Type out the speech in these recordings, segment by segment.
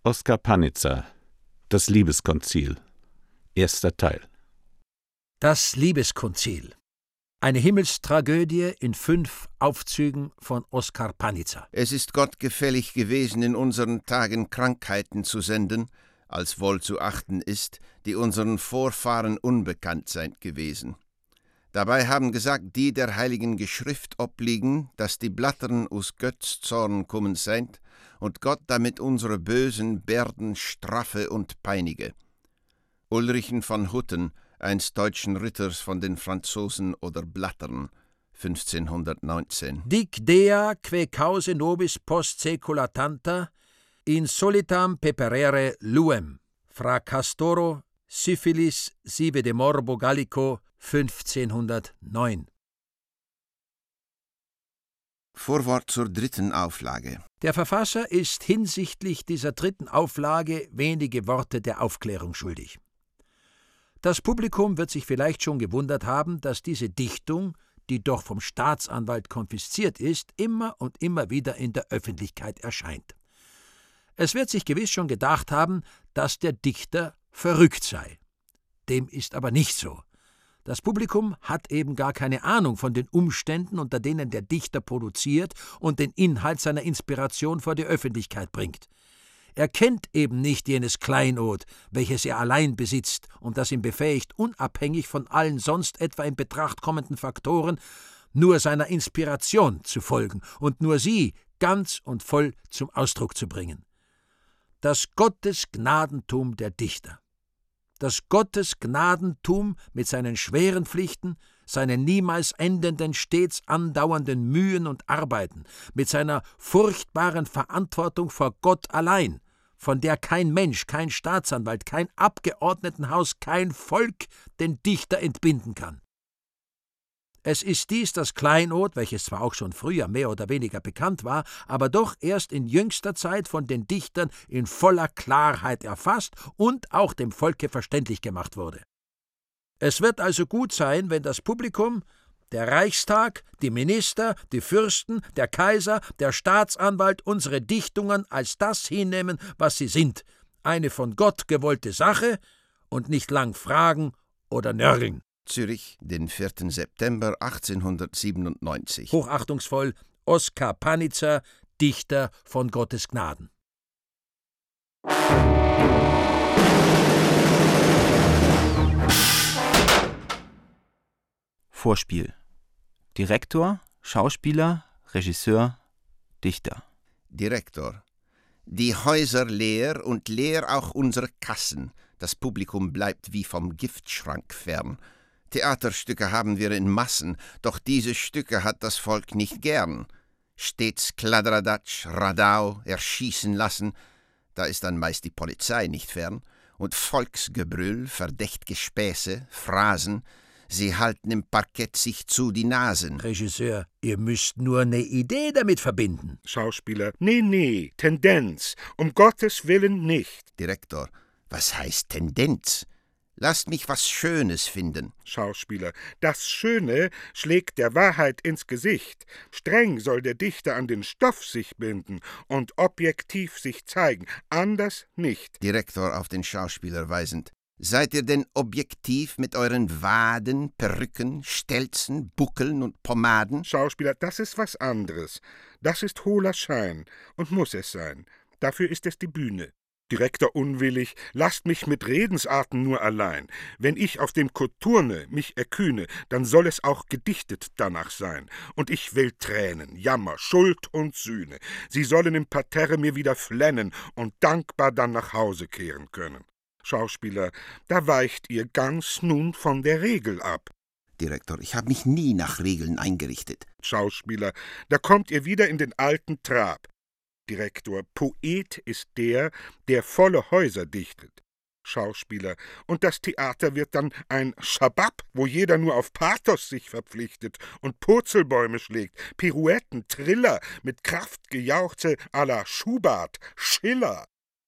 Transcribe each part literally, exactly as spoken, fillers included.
Oskar Panizza, Das Liebeskonzil. Erster Teil. Das Liebeskonzil. Eine Himmelstragödie in fünf Aufzügen von Oskar Panizza. Es ist Gott gefällig gewesen, in unseren Tagen Krankheiten zu senden, als wohl zu achten ist, die unseren Vorfahren unbekannt seid gewesen. Dabei haben gesagt, die der heiligen Geschrift obliegen, dass die Blattern aus Götz Zorn kommen seid, und Gott damit unsere bösen Bärden straffe und peinige. Ulrichen von Hutten, einst deutschen Ritters von den Franzosen oder Blattern, fünfzehnhundertneunzehn. Dic dea que cause nobis post saecula tanta, in solitam peperere luem, fra castoro syphilis sive de morbo gallico, fünfzehnhundertneun. Vorwort zur dritten Auflage. Der Verfasser ist hinsichtlich dieser dritten Auflage wenige Worte der Aufklärung schuldig. Das Publikum wird sich vielleicht schon gewundert haben, dass diese Dichtung, die doch vom Staatsanwalt konfisziert ist, immer und immer wieder in der Öffentlichkeit erscheint. Es wird sich gewiss schon gedacht haben, dass der Dichter verrückt sei. Dem ist aber nicht so. Das Publikum hat eben gar keine Ahnung von den Umständen, unter denen der Dichter produziert und den Inhalt seiner Inspiration vor die Öffentlichkeit bringt. Er kennt eben nicht jenes Kleinod, welches er allein besitzt und das ihn befähigt, unabhängig von allen sonst etwa in Betracht kommenden Faktoren, nur seiner Inspiration zu folgen und nur sie ganz und voll zum Ausdruck zu bringen. Das Gottesgnadentum der Dichter. Das Gottesgnadentum mit seinen schweren Pflichten, seinen niemals endenden, stets andauernden Mühen und Arbeiten, mit seiner furchtbaren Verantwortung vor Gott allein, von der kein Mensch, kein Staatsanwalt, kein Abgeordnetenhaus, kein Volk den Dichter entbinden kann. Es ist dies das Kleinod, welches zwar auch schon früher mehr oder weniger bekannt war, aber doch erst in jüngster Zeit von den Dichtern in voller Klarheit erfasst und auch dem Volke verständlich gemacht wurde. Es wird also gut sein, wenn das Publikum, der Reichstag, die Minister, die Fürsten, der Kaiser, der Staatsanwalt unsere Dichtungen als das hinnehmen, was sie sind, eine von Gott gewollte Sache, und nicht lang fragen oder nörgeln. Zürich, den vierten September achtzehnhundertsiebenundneunzig. Hochachtungsvoll, Oskar Panizza, Dichter von Gottes Gnaden. Vorspiel. Direktor, Schauspieler, Regisseur, Dichter. Direktor. Die Häuser leer und leer auch unsere Kassen. Das Publikum bleibt wie vom Giftschrank fern. Theaterstücke haben wir in Massen, doch diese Stücke hat das Volk nicht gern. Stets Kladderadatsch, Radau, erschießen lassen, da ist dann meist die Polizei nicht fern, und Volksgebrüll, verdächt'ge Späße, Phrasen, sie halten im Parkett sich zu die Nasen. Regisseur, ihr müsst nur ne Idee damit verbinden. Schauspieler, nee, nee, Tendenz, um Gottes Willen nicht. Direktor, was heißt Tendenz? Lasst mich was Schönes finden. Schauspieler, das Schöne schlägt der Wahrheit ins Gesicht. Streng soll der Dichter an den Stoff sich binden und objektiv sich zeigen, anders nicht. Direktor auf den Schauspieler weisend. Seid ihr denn objektiv mit euren Waden, Perücken, Stelzen, Buckeln und Pomaden? Schauspieler, das ist was anderes. Das ist hohler Schein und muss es sein. Dafür ist es die Bühne. Direktor unwillig, lasst mich mit Redensarten nur allein. Wenn ich auf dem Koturne mich erkühne, dann soll es auch gedichtet danach sein. Und ich will Tränen, Jammer, Schuld und Sühne. Sie sollen im Parterre mir wieder flennen und dankbar dann nach Hause kehren können. Schauspieler, da weicht ihr ganz nun von der Regel ab. Direktor, ich habe mich nie nach Regeln eingerichtet. Schauspieler, da kommt ihr wieder in den alten Trab. Direktor, Poet ist der, der volle Häuser dichtet. Schauspieler, und das Theater wird dann ein Schabab, wo jeder nur auf Pathos sich verpflichtet und Purzelbäume schlägt, Pirouetten, Triller, mit Kraftgejauchze à la Schubert, Schiller.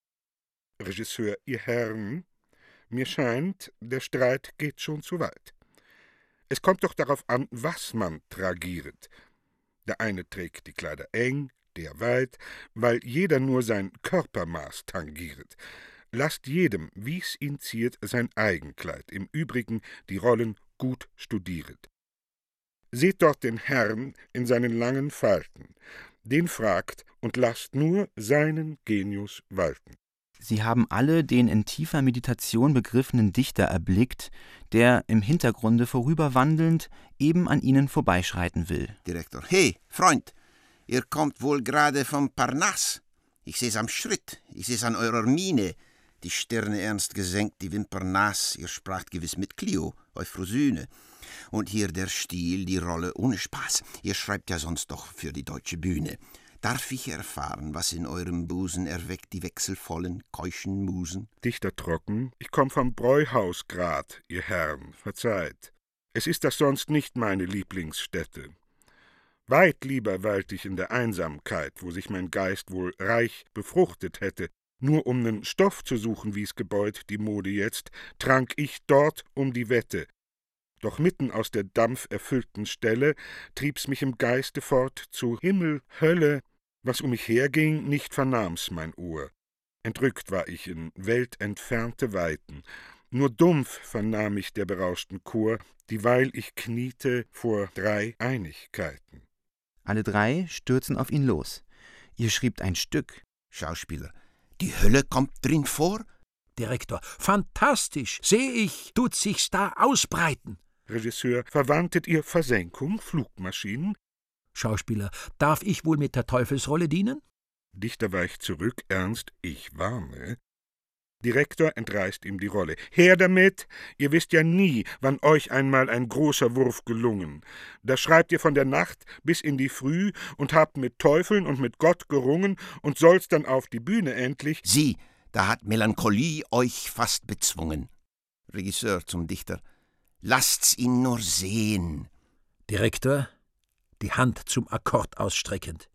Regisseur, ihr Herren, mir scheint, der Streit geht schon zu weit. Es kommt doch darauf an, was man tragiert. Der eine trägt die Kleider eng, der weit, weil jeder nur sein Körpermaß tangiert. Lasst jedem, wie's ihn ziert, sein Eigenkleid, im Übrigen die Rollen gut studieret. Seht dort den Herrn in seinen langen Falten, den fragt und lasst nur seinen Genius walten. Sie haben alle den in tiefer Meditation begriffenen Dichter erblickt, der im Hintergrunde vorüberwandelnd eben an ihnen vorbeischreiten will. Direktor: Hey, Freund, ihr kommt wohl gerade vom Parnass. Ich seh's am Schritt, ich seh's an eurer Miene. Die Stirne ernst gesenkt, die Wimpern nass. Ihr spracht gewiss mit Clio, Euphrosyne. Und hier der Stil, die Rolle ohne Spaß. Ihr schreibt ja sonst doch für die deutsche Bühne. Darf ich erfahren, was in eurem Busen erweckt die wechselvollen, keuschen Musen? Dichter trocken: Ich komm vom Bräuhaus grad, ihr Herren, verzeiht. Es ist das sonst nicht meine Lieblingsstätte. Weit lieber weilt ich in der Einsamkeit, wo sich mein Geist wohl reich befruchtet hätte. Nur um nen Stoff zu suchen, wie's gebeut die Mode jetzt, trank ich dort um die Wette. Doch mitten aus der dampferfüllten Stelle trieb's mich im Geiste fort zu Himmel, Hölle. Was um mich herging, nicht vernahm's mein Ohr. Entrückt war ich in weltentfernte Weiten. Nur dumpf vernahm ich der berauschten Chor, dieweil ich kniete vor drei Einigkeiten. Alle drei stürzen auf ihn los. Ihr schreibt ein Stück. Schauspieler: Die Hölle kommt drin vor? Direktor: Fantastisch, seh ich, tut sich's da ausbreiten. Regisseur: Verwandtet ihr Versenkung, Flugmaschinen? Schauspieler: Darf ich wohl mit der Teufelsrolle dienen? Dichter weicht zurück, ernst: Ich warne. Direktor entreißt ihm die Rolle. Her damit! Ihr wisst ja nie, wann euch einmal ein großer Wurf gelungen. Da schreibt ihr von der Nacht bis in die Früh und habt mit Teufeln und mit Gott gerungen und sollst dann auf die Bühne endlich. Sieh, da hat Melancholie euch fast bezwungen. Regisseur zum Dichter: Lasst's ihn nur sehen. Direktor, die Hand zum Akkord ausstreckend: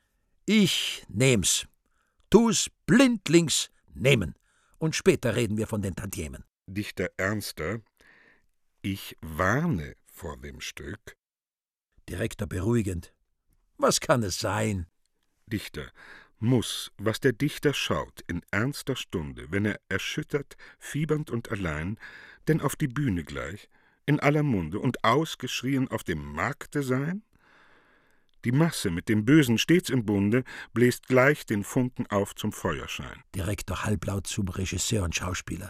Ich nehm's. Tu's blindlings nehmen. Und später reden wir von den Tantiemen. Dichter ernster: Ich warne vor dem Stück. Direktor beruhigend: Was kann es sein? Dichter: Muß, was der Dichter schaut, in ernster Stunde, wenn er erschüttert, fiebernd und allein, denn auf die Bühne gleich, in aller Munde und ausgeschrien auf dem Markte sein? Die Masse mit dem Bösen stets im Bunde bläst gleich den Funken auf zum Feuerschein. Direktor halblaut zum Regisseur und Schauspieler: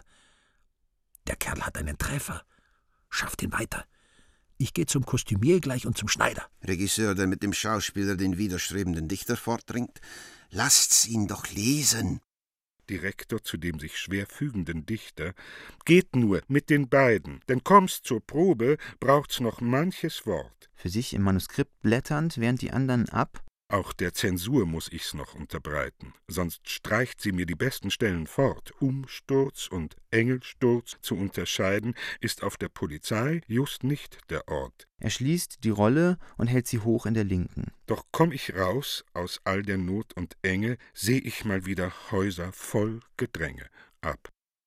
Der Kerl hat einen Treffer. Schafft ihn weiter. Ich gehe zum Kostümier gleich und zum Schneider. Regisseur, der mit dem Schauspieler den widerstrebenden Dichter fortdringt: Lasst's ihn doch lesen. Direktor zu dem sich schwer fügenden Dichter: Geht nur mit den beiden, denn kommst zur Probe, braucht's noch manches Wort. Für sich im Manuskript blätternd, während die anderen ab. Auch der Zensur muß ich's noch unterbreiten, sonst streicht sie mir die besten Stellen fort. Umsturz und Engelsturz zu unterscheiden, ist auf der Polizei just nicht der Ort. Er schließt die Rolle und hält sie hoch in der Linken. Doch komm ich raus aus all der Not und Enge, seh ich mal wieder Häuser voll Gedränge. Ab.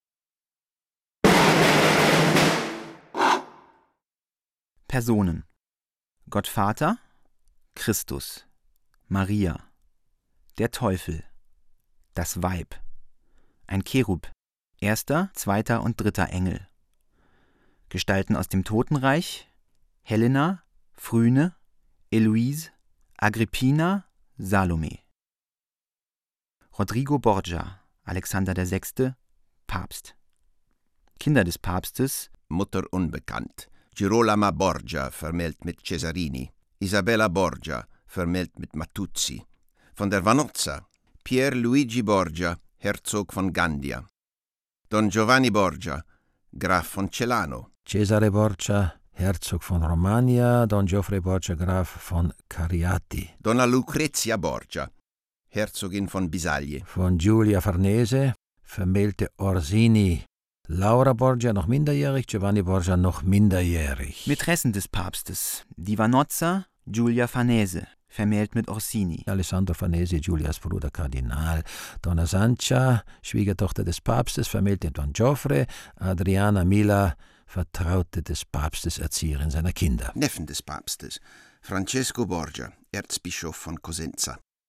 Personen: Gottvater, Christus, Maria, der Teufel, das Weib, ein Cherub, erster, zweiter und dritter Engel. Gestalten aus dem Totenreich: Helena, Phryne, Heloise, Agrippina, Salome. Rodrigo Borgia, Alexander der Sechste, Papst. Kinder des Papstes: Mutter unbekannt. Girolama Borgia, vermählt mit Cesarini. Isabella Borgia, vermählt mit Matuzzi. Von der Vanozza: Pier Luigi Borgia, Herzog von Gandia. Don Giovanni Borgia, Graf von Celano. Cesare Borgia, Herzog von Romagna. Don Geoffrey Borgia, Graf von Cariati. Donna Lucrezia Borgia, Herzogin von Bisaglie. Von Giulia Farnese, vermählte Orsini. Laura Borgia noch minderjährig, Giovanni Borgia noch minderjährig. Mätressen des Papstes: die Vanozza, Giulia Farnese, vermählt mit Orsini. Alessandro Farnese, Giulias Bruder Kardinal. Donna Sancha, Schwiegertochter des Papstes, vermählt mit Don Geoffrey. Adriana Mila, Vertraute des Papstes, Erzieherin seiner Kinder. Neffen des Papstes: Francesco Borgia, Erzbischof von Cosenza.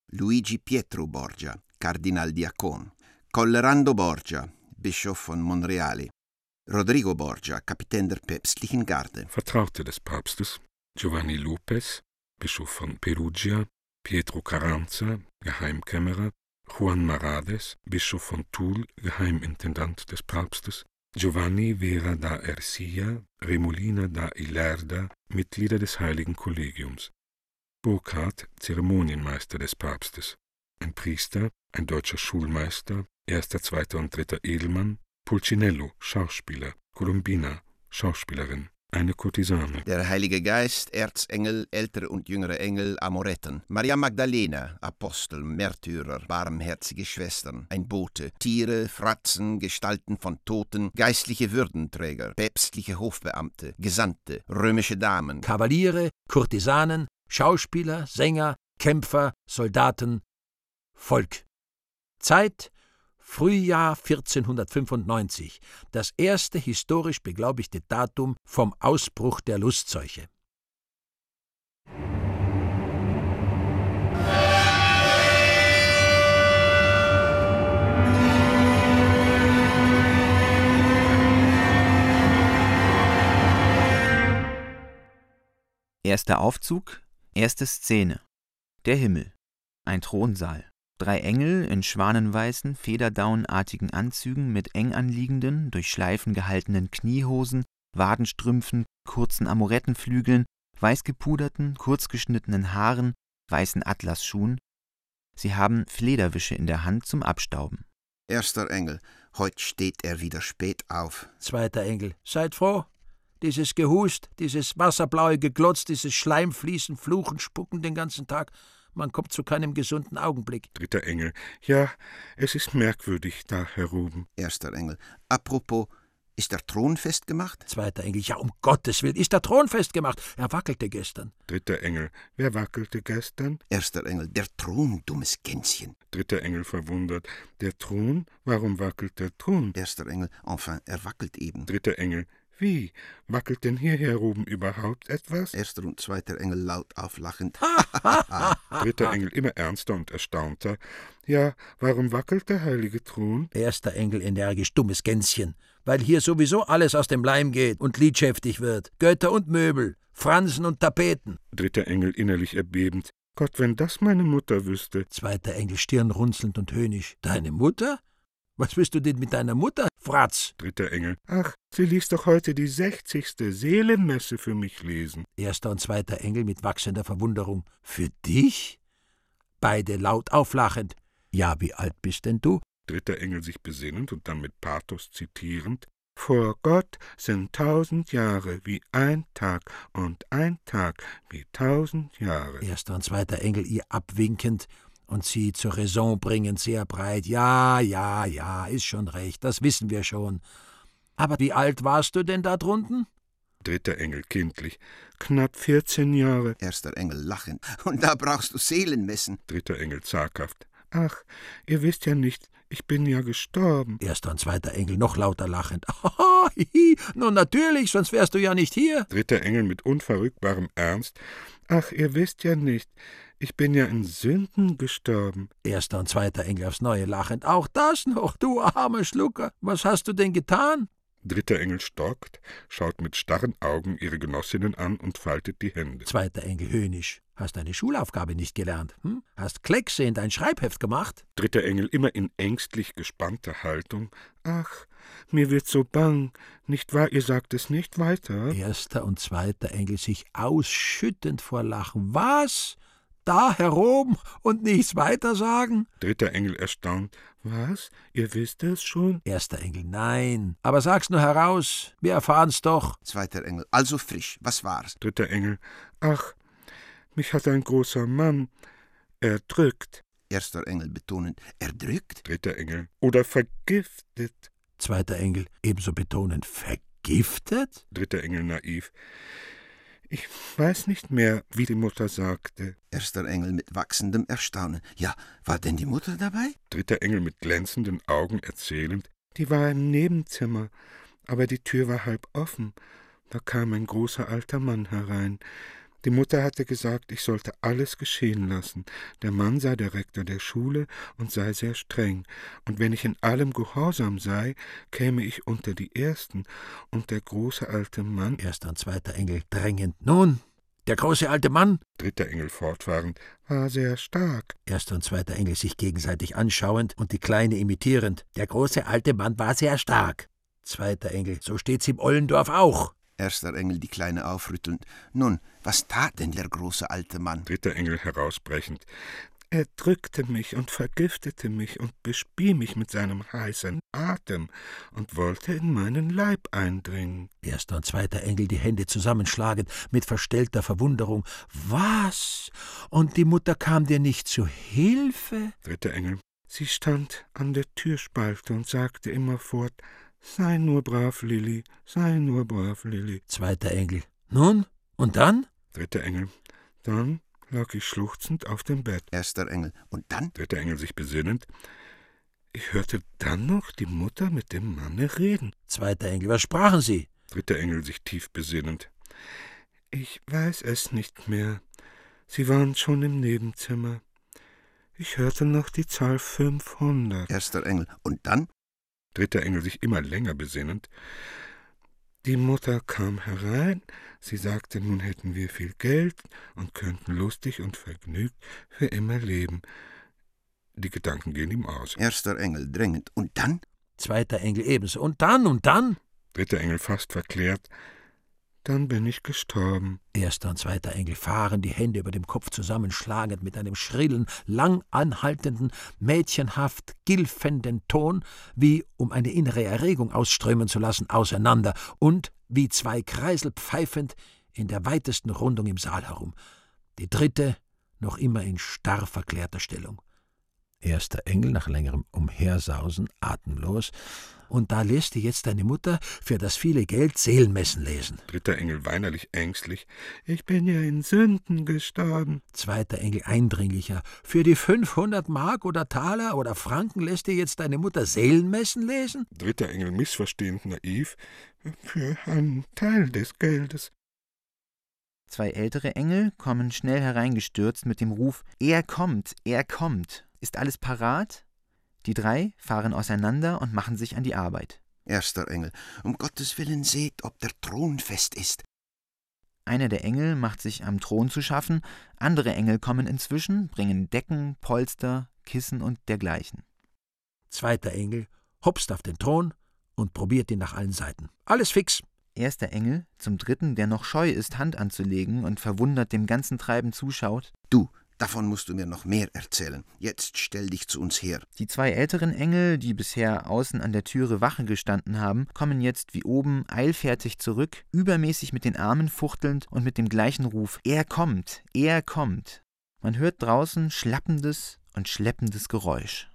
Luigi Pietro Borgia, Kardinaldiakon. Collerando Borgia, Bischof von Monreale. Rodrigo Borgia, Kapitän der päpstlichen Garde. Vertraute des Papstes. Giovanni Lopez, Bischof von Perugia. Pietro Carranza, Geheimkämmerer. Juan Marades, Bischof von Toul, Geheimintendant des Papstes. Giovanni Vera da Ercilla, Remolina da Ilerda, Mitglieder des Heiligen Kollegiums. Burkhard, Zeremonienmeister des Papstes. Ein Priester, ein deutscher Schulmeister, erster, zweiter und dritter Edelmann. Pulcinello, Schauspieler. Columbina, Schauspielerin. Eine Kurtisane. Der Heilige Geist, Erzengel, ältere und jüngere Engel, Amoretten. Maria Magdalena, Apostel, Märtyrer, barmherzige Schwestern. Ein Bote, Tiere, Fratzen, Gestalten von Toten, geistliche Würdenträger, päpstliche Hofbeamte, Gesandte, römische Damen. Kavaliere, Kurtisanen, Schauspieler, Sänger, Kämpfer, Soldaten, Volk. Zeit: Frühjahr vierzehnhundertfünfundneunzig, das erste historisch beglaubigte Datum vom Ausbruch der Lustseuche. Erster Aufzug, erste Szene. Der Himmel. Ein Thronsaal. Drei Engel in schwanenweißen, federdaunartigen Anzügen mit eng anliegenden, durch Schleifen gehaltenen Kniehosen, Wadenstrümpfen, kurzen Amorettenflügeln, weißgepuderten, kurzgeschnittenen Haaren, weißen Atlasschuhen. Sie haben Flederwische in der Hand zum Abstauben. Erster Engel, heut steht er wieder spät auf. Zweiter Engel, seid froh. Dieses Gehust, dieses wasserblaue Geglotz, dieses Schleimfließen, Fluchen, Spucken den ganzen Tag, man kommt zu keinem gesunden Augenblick. Dritter Engel, ja, es ist merkwürdig da heroben. Erster Engel, apropos, ist der Thron festgemacht? Zweiter Engel, ja, um Gottes Willen, ist der Thron festgemacht? Er wackelte gestern. Dritter Engel, wer wackelte gestern? Erster Engel, der Thron, dummes Gänschen. Dritter Engel verwundert, der Thron? Warum wackelt der Thron? Erster Engel, enfin, er wackelt eben. Dritter Engel, wie? Wackelt denn hier heroben überhaupt etwas? Erster und zweiter Engel laut auflachend. Dritter Engel immer ernster und erstaunter. Ja, warum wackelt der heilige Thron? Erster Engel energisch, dummes Gänschen, weil hier sowieso alles aus dem Leim geht und liedschäftig wird. Götter und Möbel, Fransen und Tapeten. Dritter Engel innerlich erbebend. Gott, wenn das meine Mutter wüsste. Zweiter Engel stirnrunzelnd und höhnisch. Deine Mutter? Was willst du denn mit deiner Mutter, Fratz? Dritter Engel. Ach, sie ließ doch heute die sechzigste Seelenmesse für mich lesen. Erster und zweiter Engel mit wachsender Verwunderung. Für dich? Beide laut auflachend. Ja, wie alt bist denn du? Dritter Engel sich besinnend und dann mit Pathos zitierend. Vor Gott sind tausend Jahre wie ein Tag und ein Tag wie tausend Jahre. Erster und zweiter Engel ihr abwinkend und sie zur Raison bringend sehr breit. Ja, ja, ja, ist schon recht, das wissen wir schon. Aber wie alt warst du denn da drunten? Dritter Engel kindlich. Knapp vierzehn Jahre. Erster Engel lachend. Und da brauchst du Seelenmessen. Dritter Engel zaghaft. Ach, ihr wisst ja nicht, ich bin ja gestorben. Erster und zweiter Engel noch lauter lachend. Haha, hihi, nun natürlich, sonst wärst du ja nicht hier. Dritter Engel mit unverrückbarem Ernst. Ach, ihr wisst ja nicht, ich bin ja in Sünden gestorben. Erster und zweiter Engel aufs Neue lachend. Auch das noch, du armer Schlucker. Was hast du denn getan? Dritter Engel stockt, schaut mit starren Augen ihre Genossinnen an und faltet die Hände. Zweiter Engel höhnisch. Hast deine Schulaufgabe nicht gelernt? Hm? Hast Kleckse in dein Schreibheft gemacht? Dritter Engel immer in ängstlich gespannter Haltung. Ach, mir wird so bang. Nicht wahr, ihr sagt es nicht weiter? Erster und zweiter Engel sich ausschüttend vor Lachen. Was? Da heroben und nichts weiter sagen? Dritter Engel erstaunt. Was? Ihr wisst es schon? Erster Engel, nein. Aber sag's nur heraus, wir erfahren's doch. Zweiter Engel, also frisch, was war's? Dritter Engel, ach, mich hat ein großer Mann erdrückt. Erster Engel betonend, erdrückt? Dritter Engel, oder vergiftet. Zweiter Engel ebenso betonend, vergiftet? Dritter Engel naiv. Ich weiß nicht mehr, wie die Mutter sagte. Erster Engel mit wachsendem Erstaunen. Ja, war denn die Mutter dabei? Dritter Engel mit glänzenden Augen erzählend. Die war im Nebenzimmer, aber die Tür war halb offen. Da kam ein großer alter Mann herein. Die Mutter hatte gesagt, ich sollte alles geschehen lassen. Der Mann sei der Rektor der Schule und sei sehr streng. Und wenn ich in allem gehorsam sei, käme ich unter die Ersten. Und der große alte Mann... Erster und zweiter Engel drängend. Nun, der große alte Mann... Dritter Engel fortfahrend. War sehr stark. Erster und zweiter Engel sich gegenseitig anschauend und die Kleine imitierend. Der große alte Mann war sehr stark. Zweiter Engel. So steht's im Ollendorf auch. Erster Engel die Kleine aufrüttelnd. Nun, was tat denn der große alte Mann? Dritter Engel herausbrechend. Er drückte mich und vergiftete mich und bespie mich mit seinem heißen Atem und wollte in meinen Leib eindringen. Erster und zweiter Engel die Hände zusammenschlagend, mit verstellter Verwunderung. Was? Und die Mutter kam dir nicht zu Hilfe? Dritter Engel. Sie stand an der Türspalte und sagte immerfort: Sei nur brav, Lilli, sei nur brav, Lilli. Zweiter Engel. Nun, und dann? Dritter Engel. Dann lag ich schluchzend auf dem Bett. Erster Engel. Und dann? Dritter Engel sich besinnend. Ich hörte dann noch die Mutter mit dem Manne reden. Zweiter Engel. Was sprachen sie? Dritter Engel sich tief besinnend. Ich weiß es nicht mehr. Sie waren schon im Nebenzimmer. Ich hörte noch die Zahl fünfhundert. Erster Engel. Und dann? Dritter Engel sich immer länger besinnend. Die Mutter kam herein, sie sagte, nun hätten wir viel Geld und könnten lustig und vergnügt für immer leben. Die Gedanken gehen ihm aus. Erster Engel drängend. Und dann? Zweiter Engel ebenso. Und dann, und dann? Dritter Engel fast verklärt. Dann bin ich gestorben. Erster und zweiter Engel fahren, die Hände über dem Kopf zusammenschlagend, mit einem schrillen, lang anhaltenden, mädchenhaft gilfenden Ton, wie um eine innere Erregung ausströmen zu lassen, auseinander und wie zwei Kreisel pfeifend in der weitesten Rundung im Saal herum. Die dritte noch immer in starr verklärter Stellung. Erster Engel nach längerem Umhersausen atemlos. Und da lässt dir jetzt deine Mutter für das viele Geld Seelenmessen lesen. Dritter Engel weinerlich ängstlich. Ich bin ja in Sünden gestorben. Zweiter Engel eindringlicher. Für die fünfhundert Mark oder Taler oder Franken lässt dir jetzt deine Mutter Seelenmessen lesen? Dritter Engel missverstehend naiv. Für einen Teil des Geldes. Zwei ältere Engel kommen schnell hereingestürzt mit dem Ruf: Er kommt, er kommt. Ist alles parat? Die drei fahren auseinander und machen sich an die Arbeit. Erster Engel. Um Gottes Willen seht, ob der Thron fest ist. Einer der Engel macht sich am Thron zu schaffen, andere Engel kommen inzwischen, bringen Decken, Polster, Kissen und dergleichen. Zweiter Engel hopst auf den Thron und probiert ihn nach allen Seiten. Alles fix. Erster Engel, zum dritten, der noch scheu ist, Hand anzulegen und verwundert dem ganzen Treiben zuschaut. Du, davon musst du mir noch mehr erzählen. Jetzt stell dich zu uns her. Die zwei älteren Engel, die bisher außen an der Türe Wache gestanden haben, kommen jetzt wie oben eilfertig zurück, übermäßig mit den Armen fuchtelnd und mit dem gleichen Ruf: Er kommt, er kommt. Man hört draußen schlappendes und schleppendes Geräusch.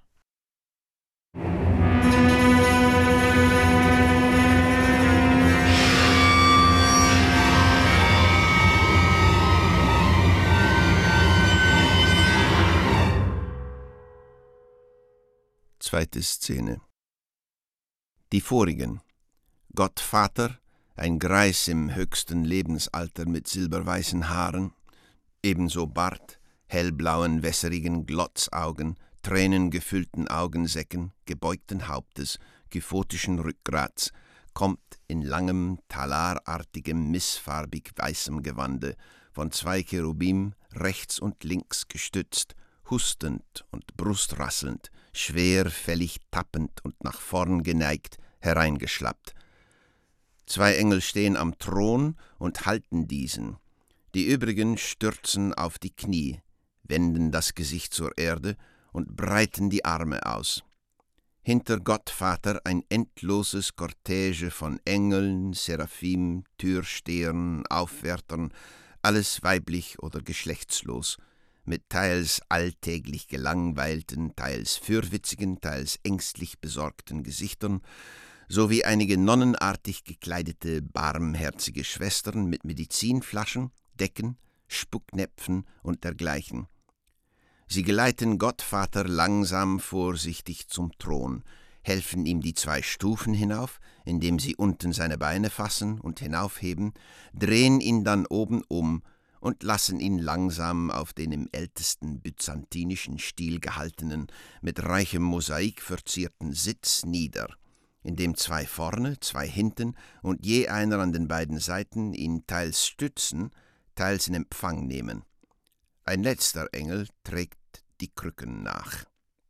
Zweite Szene. Die vorigen. Gott Vater, ein Greis im höchsten Lebensalter mit silberweißen Haaren, ebenso Bart, hellblauen, wässerigen Glotzaugen, tränengefüllten Augensäcken, gebeugten Hauptes, gyphotischen Rückgrats, kommt in langem, talarartigem, missfarbig weißem Gewande, von zwei Cherubim rechts und links gestützt, hustend und brustrasselnd, schwerfällig tappend und nach vorn geneigt, hereingeschlappt. Zwei Engel stehen am Thron und halten diesen. Die übrigen stürzen auf die Knie, wenden das Gesicht zur Erde und breiten die Arme aus. Hinter Gott Vater ein endloses Kortege von Engeln, Seraphim, Türstehern, Aufwärtern, alles weiblich oder geschlechtslos, mit teils alltäglich gelangweilten, teils fürwitzigen, teils ängstlich besorgten Gesichtern, sowie einige nonnenartig gekleidete, barmherzige Schwestern mit Medizinflaschen, Decken, Spucknäpfen und dergleichen. Sie geleiten Gott Vater langsam vorsichtig zum Thron, helfen ihm die zwei Stufen hinauf, indem sie unten seine Beine fassen und hinaufheben, drehen ihn dann oben um und lassen ihn langsam auf den im ältesten byzantinischen Stil gehaltenen, mit reichem Mosaik verzierten Sitz nieder, in dem zwei vorne, zwei hinten und je einer an den beiden Seiten ihn teils stützen, teils in Empfang nehmen. Ein letzter Engel trägt die Krücken nach.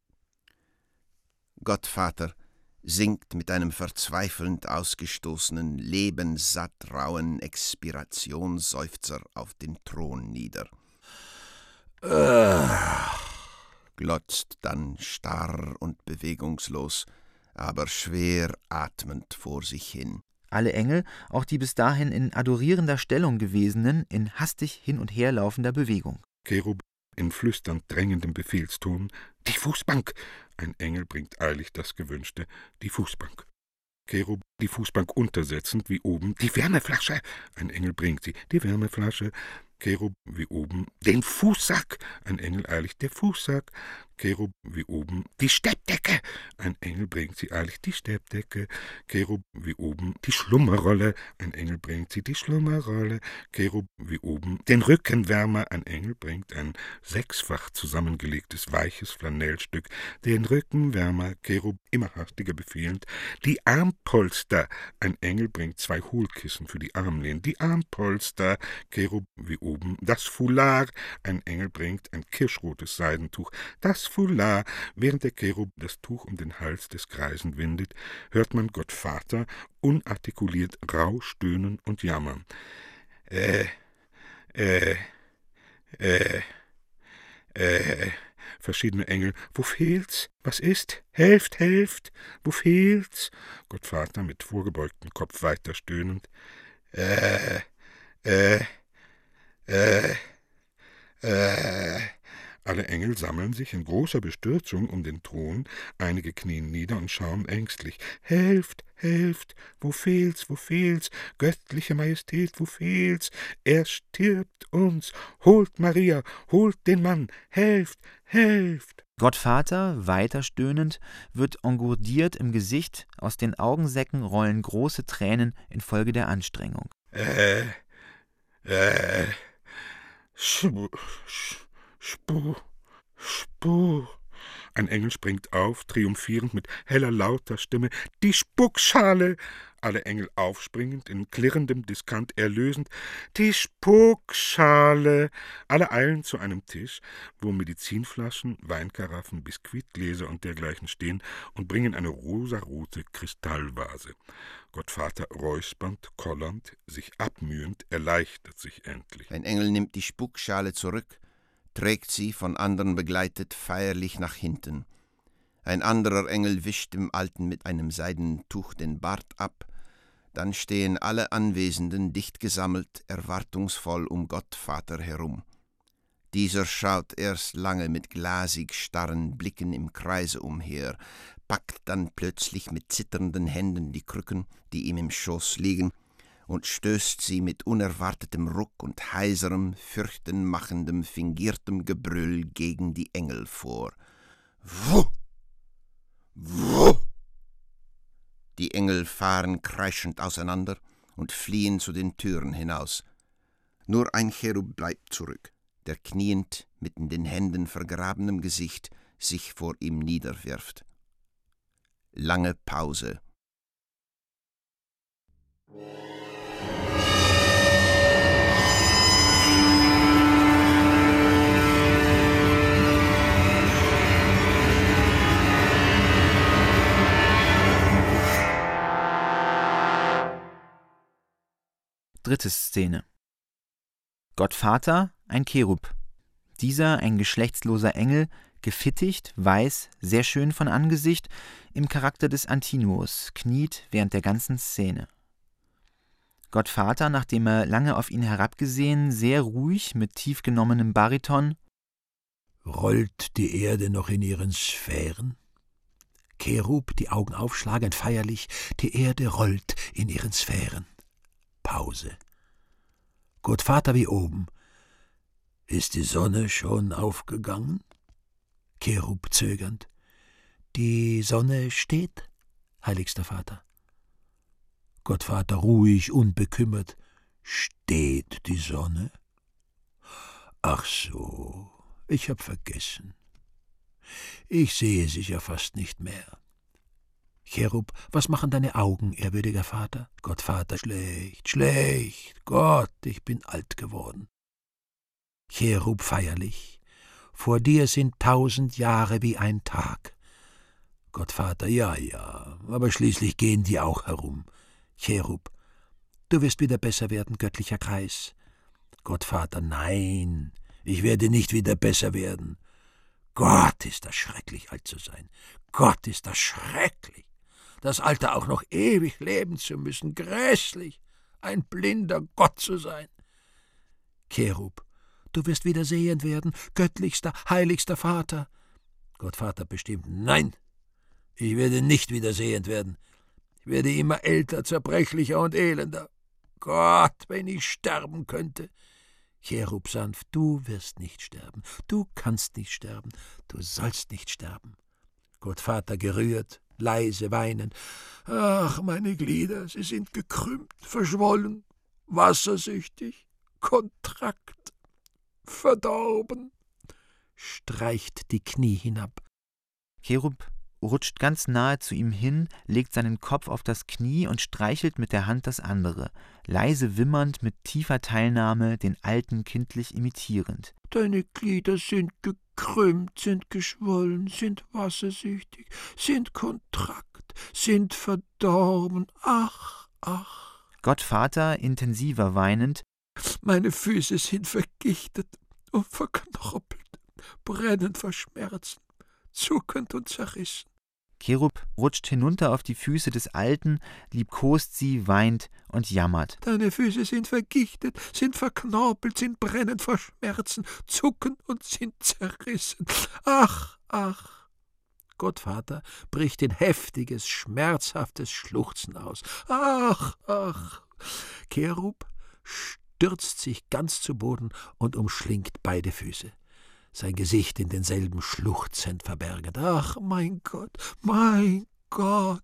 Gottvater sinkt mit einem verzweifelnd ausgestoßenen, lebenssatt rauen Expirationsseufzer auf den Thron nieder. Äh. Glotzt dann starr und bewegungslos, aber schwer atmend vor sich hin. Alle Engel, auch die bis dahin in adorierender Stellung gewesenen, in hastig hin und her laufender Bewegung. Cherub in flüsternd drängendem Befehlston: »Die Fußbank!« Ein Engel bringt eilig das Gewünschte: »Die Fußbank!« Cherub die Fußbank untersetzend, wie oben: »Die Wärmeflasche!« Ein Engel bringt sie: »Die Wärmeflasche!« Cherub wie oben: »Den Fußsack!« Ein Engel eilig: »Der Fußsack!« Cherub wie oben: »Die Steppdecke!« Ein Engel bringt sie eilig: »Die Steppdecke!« Cherub wie oben: »Die Schlummerrolle!« Ein Engel bringt sie: »Die Schlummerrolle!« Cherub wie oben: »Den Rückenwärmer!« Ein Engel bringt ein sechsfach zusammengelegtes weiches Flanellstück: »Den Rückenwärmer!« Cherub immer hastiger befehlend: »Die Armpolster!« Ein Engel bringt zwei Hohlkissen für die Armlehnen: »Die Armpolster!« Cherub wie oben: »Das Foulard!« Ein Engel bringt ein kirschrotes Seidentuch: »Das Foulard!« Während der Cherub das Tuch um den Hals des Greisen windet, hört man Gottvater unartikuliert rauh stöhnen und jammern. Äh, äh, äh, äh, verschiedene Engel: »Wo fehlt's? Was ist? Helft, helft! Wo fehlt's?« Gottvater mit vorgebeugtem Kopf weiter stöhnend: »Äh, äh, äh, äh.« Alle Engel sammeln sich in großer Bestürzung um den Thron, einige knien nieder und schauen ängstlich: »Helft, helft! Wo fehlt's, wo fehlt's? Göttliche Majestät, wo fehlt's? Er stirbt uns! Holt Maria, holt den Mann! Helft, helft!« Gottvater, weiter stöhnend, wird engourdiert im Gesicht, aus den Augensäcken rollen große Tränen infolge der Anstrengung. Äh, äh, Spu, Spu, Spu. Ein Engel springt auf, triumphierend mit heller, lauter Stimme: »Die Spuckschale!« Alle Engel aufspringend, in klirrendem Diskant erlösend: »Die Spuckschale!« Alle eilen zu einem Tisch, wo Medizinflaschen, Weinkaraffen, Biskuitgläser und dergleichen stehen, und bringen eine rosarote Kristallvase. Gottvater räuspernd, kollernd, sich abmühend, erleichtert sich endlich. Ein Engel nimmt die Spuckschale zurück, trägt sie, von anderen begleitet, feierlich nach hinten. Ein anderer Engel wischt dem Alten mit einem seidenen Tuch den Bart ab, dann stehen alle Anwesenden dicht gesammelt, erwartungsvoll um Gottvater herum. Dieser schaut erst lange mit glasig starren Blicken im Kreise umher, packt dann plötzlich mit zitternden Händen die Krücken, die ihm im Schoß liegen, und stößt sie mit unerwartetem Ruck und heiserem, fürchtenmachendem, fingiertem Gebrüll gegen die Engel vor. Wuh! Wuh! Die Engel fahren kreischend auseinander und fliehen zu den Türen hinaus. Nur ein Cherub bleibt zurück, der kniend, mit in den Händen vergrabenem Gesicht, sich vor ihm niederwirft. Lange Pause. Dritte Szene. Gottvater, ein Cherub. Dieser ein geschlechtsloser Engel, gefittigt, weiß, sehr schön von Angesicht, im Charakter des Antinuos, kniet während der ganzen Szene. Gottvater, nachdem er lange auf ihn herabgesehen, sehr ruhig mit tief genommenem Bariton: »Rollt die Erde noch in ihren Sphären?« Cherub, die Augen aufschlagend feierlich: »Die Erde rollt in ihren Sphären.« Pause. Gottvater wie oben: »Ist die Sonne schon aufgegangen?« Cherub zögernd: »Die Sonne steht, heiligster Vater.« Gottvater ruhig, unbekümmert: »Steht die Sonne?« »Ach so, ich hab vergessen. Ich sehe sie ja fast nicht mehr. Cherub, was machen deine Augen, ehrwürdiger Vater? Gottvater, schlecht, schlecht. Gott, ich bin alt geworden. Cherub feierlich. Vor dir sind tausend Jahre wie ein Tag. Gottvater, ja, ja, aber schließlich gehen die auch herum. Cherub, du wirst wieder besser werden, göttlicher Kreis. Gottvater, nein, ich werde nicht wieder besser werden. Gott, ist das schrecklich, alt zu sein. Gott, ist das schrecklich. Das Alter auch noch ewig leben zu müssen, grässlich, ein blinder Gott zu sein. Cherub, du wirst wieder sehend werden, göttlichster, heiligster Vater. Gottvater, bestimmt, nein, ich werde nicht wieder sehend werden. Ich werde immer älter, zerbrechlicher und elender. Gott, wenn ich sterben könnte. Cherub sanft, du wirst nicht sterben, du kannst nicht sterben, du sollst nicht sterben. Gottvater gerührt, leise weinen. Ach, meine Glieder, sie sind gekrümmt, verschwollen, wassersüchtig, kontrakt, verdorben. Streicht die Knie hinab. Cherub rutscht ganz nahe zu ihm hin, legt seinen Kopf auf das Knie und streichelt mit der Hand das andere, leise wimmernd mit tiefer Teilnahme, den Alten kindlich imitierend. Deine Glieder sind gekrümmt, sind geschwollen, sind wassersüchtig, sind kontrakt, sind verdorben. Ach, ach. Gottvater, intensiver weinend. Meine Füße sind vergichtet und verknoppelt, brennend vor Schmerzen, zuckend und zerrissen. Cherub rutscht hinunter auf die Füße des Alten, liebkost sie, weint und jammert. Deine Füße sind vergichtet, sind verknorpelt, sind brennend vor Schmerzen, zucken und sind zerrissen. Ach, ach. Gottvater bricht in heftiges, schmerzhaftes Schluchzen aus. Ach, ach. Cherub stürzt sich ganz zu Boden und umschlingt beide Füße, sein Gesicht in denselben schluchzend verbergend. Ach, mein Gott, mein Gott!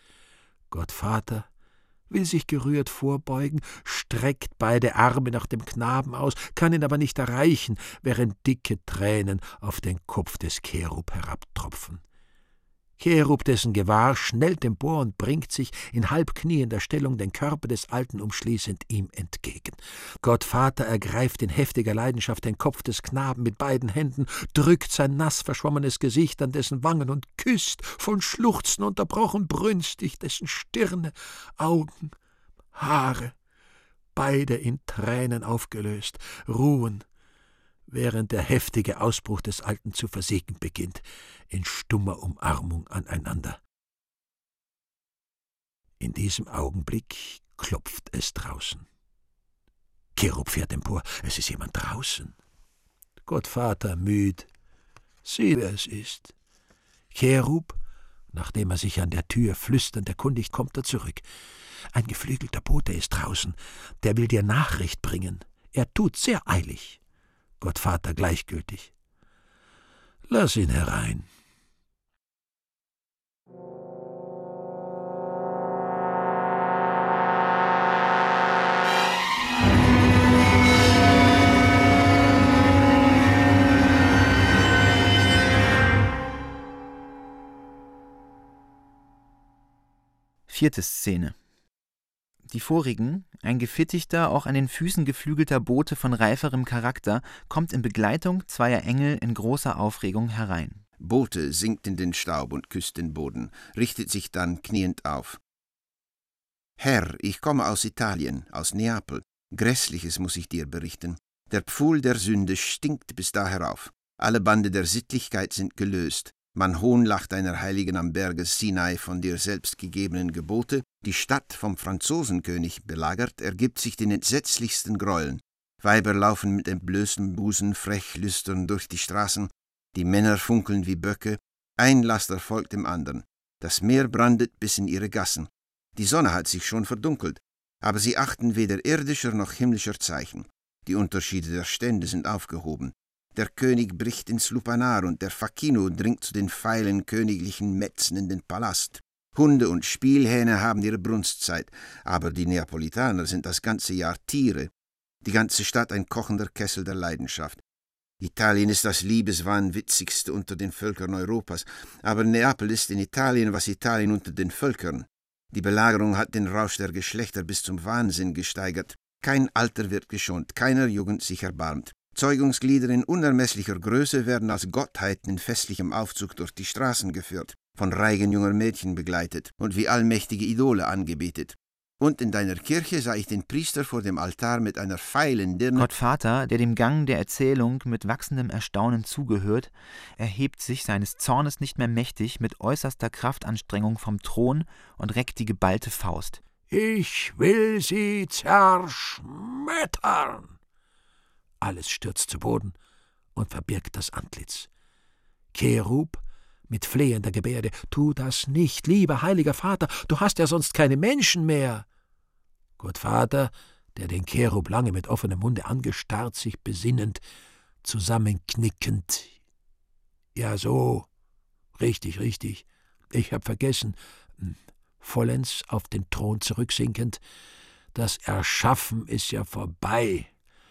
Gottvater will sich gerührt vorbeugen, streckt beide Arme nach dem Knaben aus, kann ihn aber nicht erreichen, während dicke Tränen auf den Kopf des Cherub herabtropfen. Cherub, dessen Gewahr, schnellt empor und bringt sich in halbkniender Stellung den Körper des Alten umschließend ihm entgegen. Gottvater ergreift in heftiger Leidenschaft den Kopf des Knaben mit beiden Händen, drückt sein nass verschwommenes Gesicht an dessen Wangen und küsst, von Schluchzen unterbrochen, brünstig dessen Stirne, Augen, Haare, beide in Tränen aufgelöst, ruhen, während der heftige Ausbruch des Alten zu versiegen beginnt, in stummer Umarmung aneinander. In diesem Augenblick klopft es draußen. Cherub fährt empor, es ist jemand draußen. Gottvater müd, sieh, wer es ist. Cherub, nachdem er sich an der Tür flüsternd erkundigt, kommt er zurück. Ein geflügelter Bote ist draußen, der will dir Nachricht bringen. Er tut sehr eilig. Gottvater gleichgültig. Lass ihn herein. Vierte Szene. Die vorigen, ein gefittigter, auch an den Füßen geflügelter Bote von reiferem Charakter, kommt in Begleitung zweier Engel in großer Aufregung herein. Bote sinkt in den Staub und küsst den Boden, richtet sich dann kniend auf. »Herr, ich komme aus Italien, aus Neapel. Grässliches muss ich dir berichten. Der Pfuhl der Sünde stinkt bis da herauf. Alle Bande der Sittlichkeit sind gelöst. Man hohnlacht einer Heiligen am Berge Sinai von dir selbst gegebenen Gebote. Die Stadt vom Franzosenkönig belagert, ergibt sich den entsetzlichsten Gräueln. Weiber laufen mit entblößtem Busen frech lüstern durch die Straßen. Die Männer funkeln wie Böcke. Ein Laster folgt dem anderen. Das Meer brandet bis in ihre Gassen. Die Sonne hat sich schon verdunkelt, aber sie achten weder irdischer noch himmlischer Zeichen. Die Unterschiede der Stände sind aufgehoben. Der König bricht ins Lupanar und der Facchino dringt zu den feilen königlichen Metzen in den Palast. Hunde und Spielhähne haben ihre Brunstzeit, aber die Neapolitaner sind das ganze Jahr Tiere. Die ganze Stadt ein kochender Kessel der Leidenschaft. Italien ist das liebeswahnwitzigste unter den Völkern Europas, aber Neapel ist in Italien, was Italien unter den Völkern. Die Belagerung hat den Rausch der Geschlechter bis zum Wahnsinn gesteigert. Kein Alter wird geschont, keiner Jugend sich erbarmt. Zeugungsglieder in unermesslicher Größe werden als Gottheiten in festlichem Aufzug durch die Straßen geführt, von Reigen junger Mädchen begleitet und wie allmächtige Idole angebetet. Und in deiner Kirche sah ich den Priester vor dem Altar mit einer feilen Dirne. Gottvater, der dem Gang der Erzählung mit wachsendem Erstaunen zugehört, erhebt sich seines Zornes nicht mehr mächtig mit äußerster Kraftanstrengung vom Thron und reckt die geballte Faust. »Ich will sie zerschmettern!« Alles stürzt zu Boden und verbirgt das Antlitz. Cherub mit flehender Gebärde: »Tu das nicht, lieber heiliger Vater, du hast ja sonst keine Menschen mehr!« Gottvater, der den Cherub lange mit offenem Munde angestarrt, sich besinnend, zusammenknickend: »Ja, so, richtig, richtig, ich hab vergessen«, vollends auf den Thron zurücksinkend: »Das Erschaffen ist ja vorbei.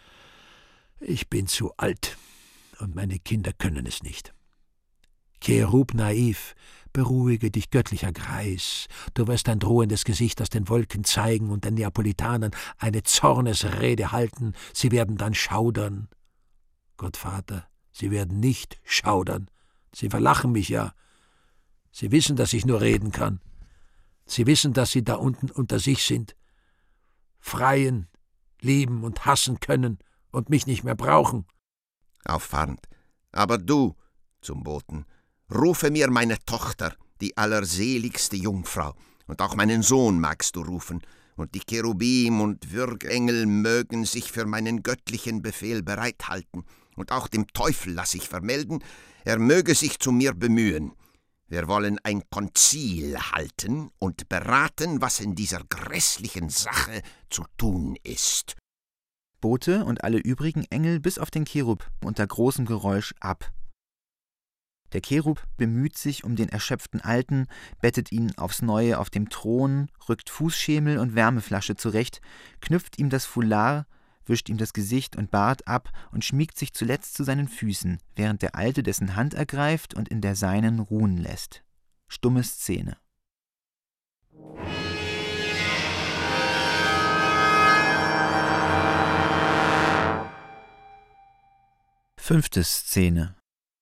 Ich bin zu alt, und meine Kinder können es nicht.« Cherub naiv: »Beruhige dich, göttlicher Greis. Du wirst dein drohendes Gesicht aus den Wolken zeigen und den Neapolitanern eine Zornesrede halten. Sie werden dann schaudern.« Gottvater: »Sie werden nicht schaudern. Sie verlachen mich ja. Sie wissen, dass ich nur reden kann. Sie wissen, dass sie da unten unter sich sind, freien, lieben und hassen können und mich nicht mehr brauchen.« Auffahrend: »Aber du«, zum Boten, »rufe mir meine Tochter, die allerseligste Jungfrau, und auch meinen Sohn magst du rufen, und die Cherubim und Würgengel mögen sich für meinen göttlichen Befehl bereithalten, und auch dem Teufel lass ich vermelden, er möge sich zu mir bemühen. Wir wollen ein Konzil halten und beraten, was in dieser grässlichen Sache zu tun ist.« Bote und alle übrigen Engel bis auf den Cherub unter großem Geräusch ab. Der Cherub bemüht sich um den erschöpften Alten, bettet ihn aufs Neue auf dem Thron, rückt Fußschemel und Wärmeflasche zurecht, knüpft ihm das Foulard, wischt ihm das Gesicht und Bart ab und schmiegt sich zuletzt zu seinen Füßen, während der Alte dessen Hand ergreift und in der seinen ruhen lässt. Stumme Szene. Fünfte Szene.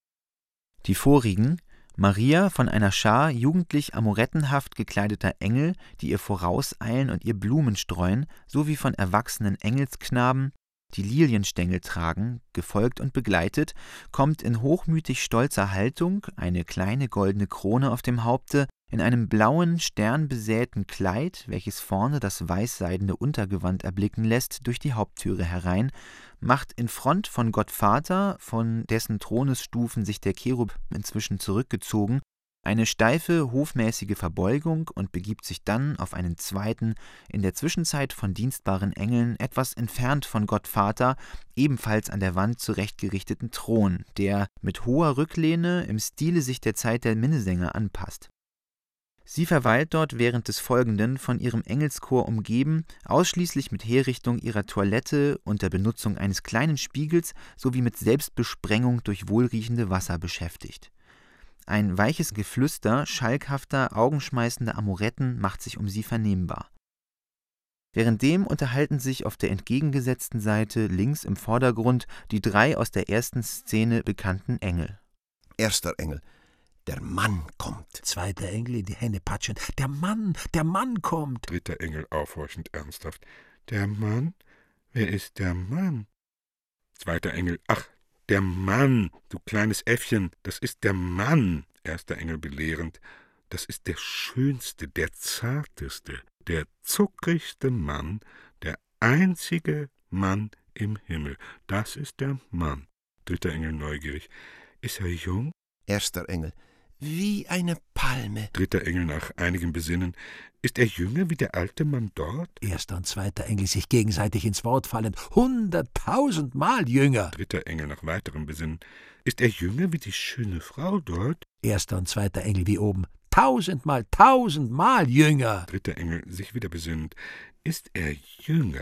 Die vorigen, Maria von einer Schar jugendlich amorettenhaft gekleideter Engel, die ihr vorauseilen und ihr Blumen streuen, sowie von erwachsenen Engelsknaben, die Lilienstängel tragen, gefolgt und begleitet, kommt in hochmütig stolzer Haltung, eine kleine goldene Krone auf dem Haupte, in einem blauen, sternbesäten Kleid, welches vorne das weißseidene Untergewand erblicken lässt, durch die Haupttüre herein, macht in Front von Gottvater, von dessen Thronesstufen sich der Cherub inzwischen zurückgezogen, eine steife, hofmäßige Verbeugung und begibt sich dann auf einen zweiten, in der Zwischenzeit von dienstbaren Engeln etwas entfernt von Gottvater, ebenfalls an der Wand zurechtgerichteten Thron, der mit hoher Rücklehne im Stile sich der Zeit der Minnesänger anpasst. Sie verweilt dort während des Folgenden, von ihrem Engelschor umgeben, ausschließlich mit Herrichtung ihrer Toilette und der Benutzung eines kleinen Spiegels sowie mit Selbstbesprengung durch wohlriechende Wasser beschäftigt. Ein weiches Geflüster schalkhafter, augenschmeißender Amoretten macht sich um sie vernehmbar. Währenddem unterhalten sich auf der entgegengesetzten Seite links im Vordergrund die drei aus der ersten Szene bekannten Engel. Erster Engel: Der Mann kommt. Zweiter Engel in die Hände patschend: Der Mann, der Mann kommt. Dritter Engel aufhorchend ernsthaft: Der Mann? Wer ist der Mann? Zweiter Engel: Ach, der Mann, du kleines Äffchen, das ist der Mann. Erster Engel belehrend: Das ist der schönste, der zarteste, der zuckrigste Mann, der einzige Mann im Himmel. Das ist der Mann. Dritter Engel neugierig: Ist er jung? Erster Engel: Wie eine Palme. Dritter Engel nach einigem Besinnen: Ist er jünger wie der alte Mann dort? Erster und zweiter Engel sich gegenseitig ins Wort fallend: Hunderttausendmal jünger. Dritter Engel nach weiterem Besinnen: Ist er jünger wie die schöne Frau dort? Erster und zweiter Engel wie oben: Tausendmal, tausendmal jünger. Dritter Engel sich wieder besinnend: Ist er jünger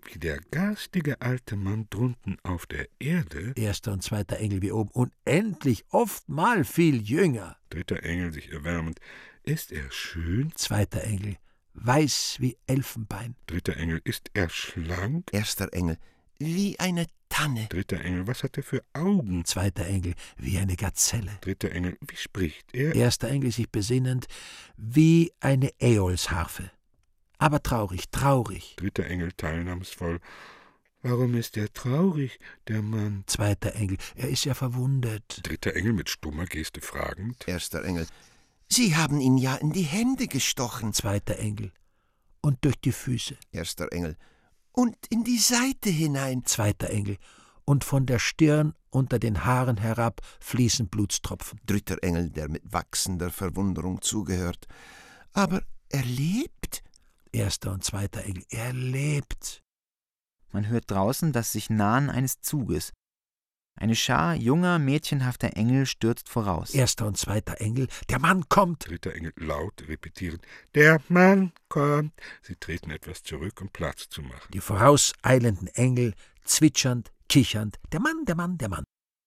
wie der garstige alte Mann drunten auf der Erde. Erster und zweiter Engel wie oben. Unendlich oftmal viel jünger. Dritter Engel sich erwärmend. Ist er schön? Zweiter Engel. Weiß wie Elfenbein. Dritter Engel. Ist er schlank? Erster Engel. Wie eine Tanne. Dritter Engel. Was hat er für Augen? Zweiter Engel. Wie eine Gazelle. Dritter Engel. Wie spricht er? Erster Engel sich besinnend. Wie eine Äolsharfe. Aber traurig, traurig. Dritter Engel teilnahmsvoll. Warum ist er traurig, der Mann? Zweiter Engel. Er ist ja verwundet. Dritter Engel mit stummer Geste fragend. Erster Engel. Sie haben ihn ja in die Hände gestochen. Zweiter Engel. Und durch die Füße. Erster Engel. Und in die Seite hinein. Zweiter Engel. Und von der Stirn unter den Haaren herab fließen Blutstropfen. Dritter Engel, der mit wachsender Verwunderung zugehört. Aber er lebt? Erster und zweiter Engel. Er lebt. Man hört draußen das sich Nahen eines Zuges. Eine Schar junger, mädchenhafter Engel stürzt voraus. Erster und zweiter Engel. Der Mann kommt. Dritter Engel laut repetierend. Der Mann kommt. Sie treten etwas zurück, um Platz zu machen. Die vorauseilenden Engel zwitschernd, kichernd. Der Mann, der Mann, der Mann.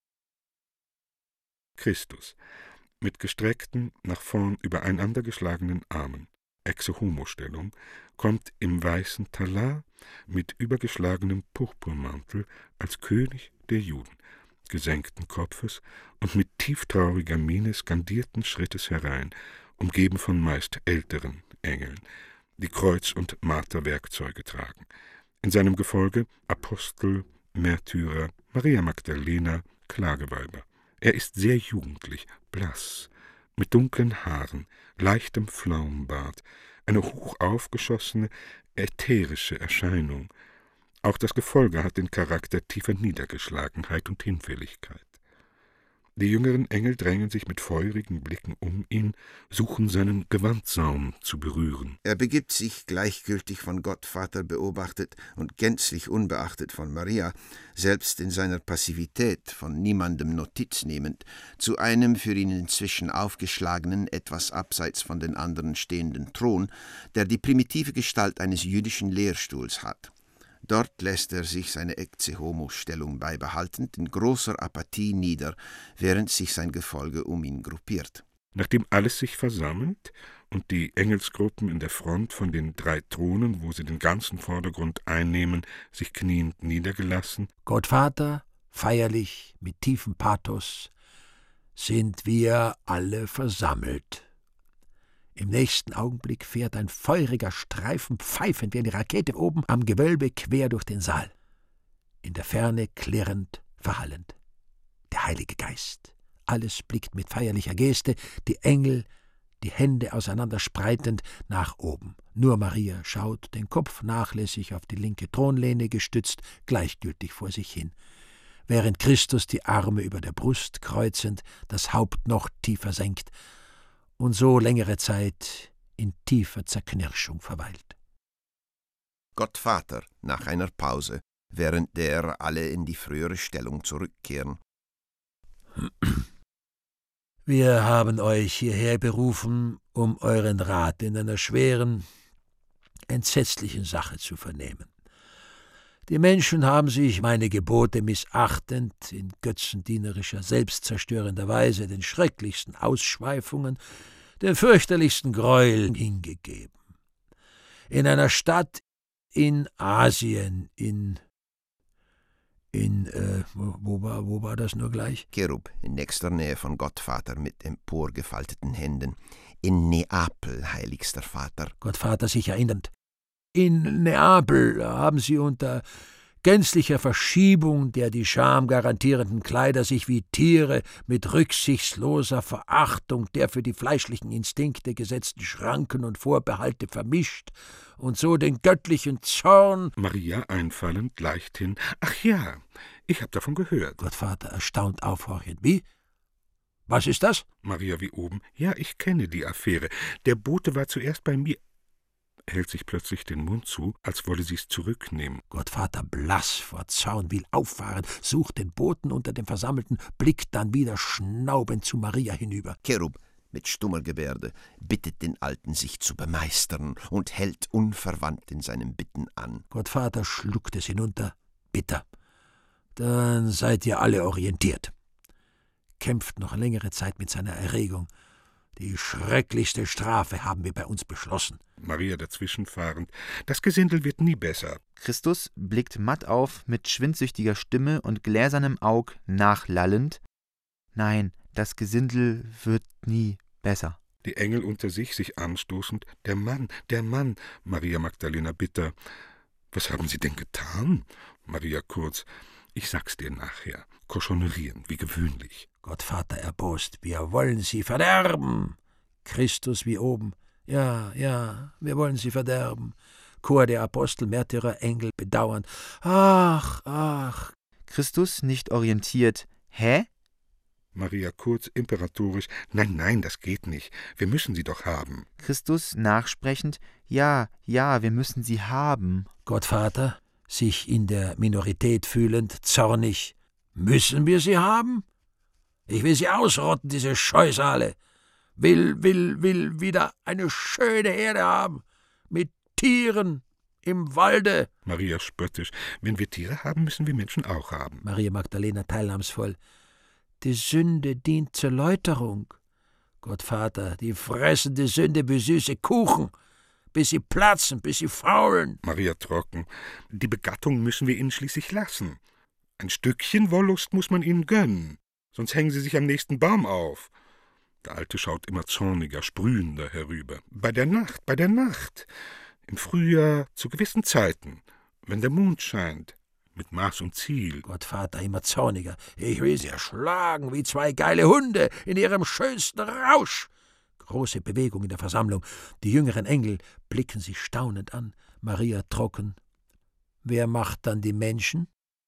Christus. Mit gestreckten, nach vorn übereinandergeschlagenen Armen. Exe-Homo-Stellung, kommt im weißen Talar mit übergeschlagenem Purpurmantel als König der Juden, gesenkten Kopfes und mit tieftrauriger Miene skandierten Schrittes herein, umgeben von meist älteren Engeln, die Kreuz- und Marterwerkzeuge tragen. In seinem Gefolge Apostel, Märtyrer, Maria Magdalena, Klageweiber. Er ist sehr jugendlich, blass, mit dunklen Haaren, leichtem Pflaumenbart, eine hoch aufgeschossene, ätherische Erscheinung. Auch das Gefolge hat den Charakter tiefer Niedergeschlagenheit und Hinfälligkeit. Die jüngeren Engel drängen sich mit feurigen Blicken um ihn, suchen seinen Gewandsaum zu berühren. Er begibt sich, gleichgültig von Gott Vater beobachtet und gänzlich unbeachtet von Maria, selbst in seiner Passivität von niemandem Notiz nehmend, zu einem für ihn inzwischen aufgeschlagenen, etwas abseits von den anderen stehenden Thron, der die primitive Gestalt eines jüdischen Lehrstuhls hat. Dort lässt er sich seine Ecce-Homo-Stellung beibehaltend in großer Apathie nieder, während sich sein Gefolge um ihn gruppiert. Nachdem alles sich versammelt und die Engelsgruppen in der Front von den drei Thronen, wo sie den ganzen Vordergrund einnehmen, sich kniend niedergelassen, Gott Vater, feierlich, mit tiefem Pathos, sind wir alle versammelt. Im nächsten Augenblick fährt ein feuriger Streifen pfeifend wie eine Rakete oben am Gewölbe quer durch den Saal. In der Ferne klirrend, verhallend. Der Heilige Geist. Alles blickt mit feierlicher Geste, die Engel, die Hände auseinanderspreitend, nach oben. Nur Maria schaut, den Kopf nachlässig auf die linke Thronlehne gestützt, gleichgültig vor sich hin, während Christus die Arme über der Brust kreuzend, das Haupt noch tiefer senkt und so längere Zeit in tiefer Zerknirschung verweilt. Gott Vater nach einer Pause, während der alle in die frühere Stellung zurückkehren. Wir haben euch hierher berufen, um euren Rat in einer schweren, entsetzlichen Sache zu vernehmen. Die Menschen haben sich, meine Gebote missachtend, in götzendienerischer, selbstzerstörender Weise den schrecklichsten Ausschweifungen, den fürchterlichsten Gräueln hingegeben. In einer Stadt in Asien, in, in, äh, wo, wo, war, wo war das nur gleich? Cherub, in nächster Nähe von Gottvater mit emporgefalteten Händen. In Neapel, heiligster Vater. Gottvater sich erinnernd. In Neapel haben sie unter gänzlicher Verschiebung der die Scham garantierenden Kleider sich wie Tiere mit rücksichtsloser Verachtung der für die fleischlichen Instinkte gesetzten Schranken und Vorbehalte vermischt und so den göttlichen Zorn. Maria einfallend leichthin. Ach ja, ich hab davon gehört. Gottvater erstaunt aufhorchend. Wie? Was ist das? Maria wie oben. Ja, ich kenne die Affäre. Der Bote war zuerst bei mir. Hält sich plötzlich den Mund zu, als wolle sie's zurücknehmen. Gottvater, blass vor Zorn, will auffahren, sucht den Boten unter den Versammelten, blickt dann wieder schnaubend zu Maria hinüber. Cherub, mit stummer Gebärde, bittet den Alten, sich zu bemeistern und hält unverwandt in seinem Bitten an. Gottvater schluckt es hinunter, bitter. Dann seid ihr alle orientiert. Kämpft noch längere Zeit mit seiner Erregung. Die schrecklichste Strafe haben wir bei uns beschlossen. Maria dazwischenfahrend. Das Gesindel wird nie besser. Christus blickt matt auf, mit schwindsüchtiger Stimme und gläsernem Aug nachlallend. Nein, das Gesindel wird nie besser. Die Engel unter sich, sich anstoßend. Der Mann, der Mann. Maria Magdalena bitter. Was haben Sie denn getan? Maria kurz. Ich sag's dir nachher. Cochonnerien, wie gewöhnlich. Gottvater erbost. Wir wollen sie verderben. Christus wie oben. Ja, ja, wir wollen sie verderben. Chor der Apostel, Märtyrer, Engel bedauernd. Ach, ach. Christus nicht orientiert. Hä? Maria kurz, imperatorisch. Nein, nein, das geht nicht. Wir müssen sie doch haben. Christus nachsprechend. Ja, ja, wir müssen sie haben. Gottvater, sich in der Minorität fühlend, zornig. Müssen wir sie haben? Ich will sie ausrotten, diese Scheusale. Will, will, will wieder eine schöne Erde haben. Mit Tieren im Walde. Maria spöttisch. Wenn wir Tiere haben, müssen wir Menschen auch haben. Maria Magdalena teilnahmsvoll. Die Sünde dient zur Läuterung. Gottvater, die fressen die Sünde wie süße Kuchen, bis sie platzen, bis sie faulen. Maria trocken. Die Begattung müssen wir ihnen schließlich lassen. Ein Stückchen Wollust muss man ihnen gönnen, sonst hängen sie sich am nächsten Baum auf. Der Alte schaut immer zorniger, sprühender herüber. Bei der Nacht, bei der Nacht. Im Frühjahr zu gewissen Zeiten, wenn der Mond scheint, mit Maß und Ziel. Gottvater immer zorniger. Ich will sie erschlagen wie zwei geile Hunde in ihrem schönsten Rausch. Große Bewegung in der Versammlung. Die jüngeren Engel blicken sich staunend an. Maria trocken. Wer macht dann die Menschen?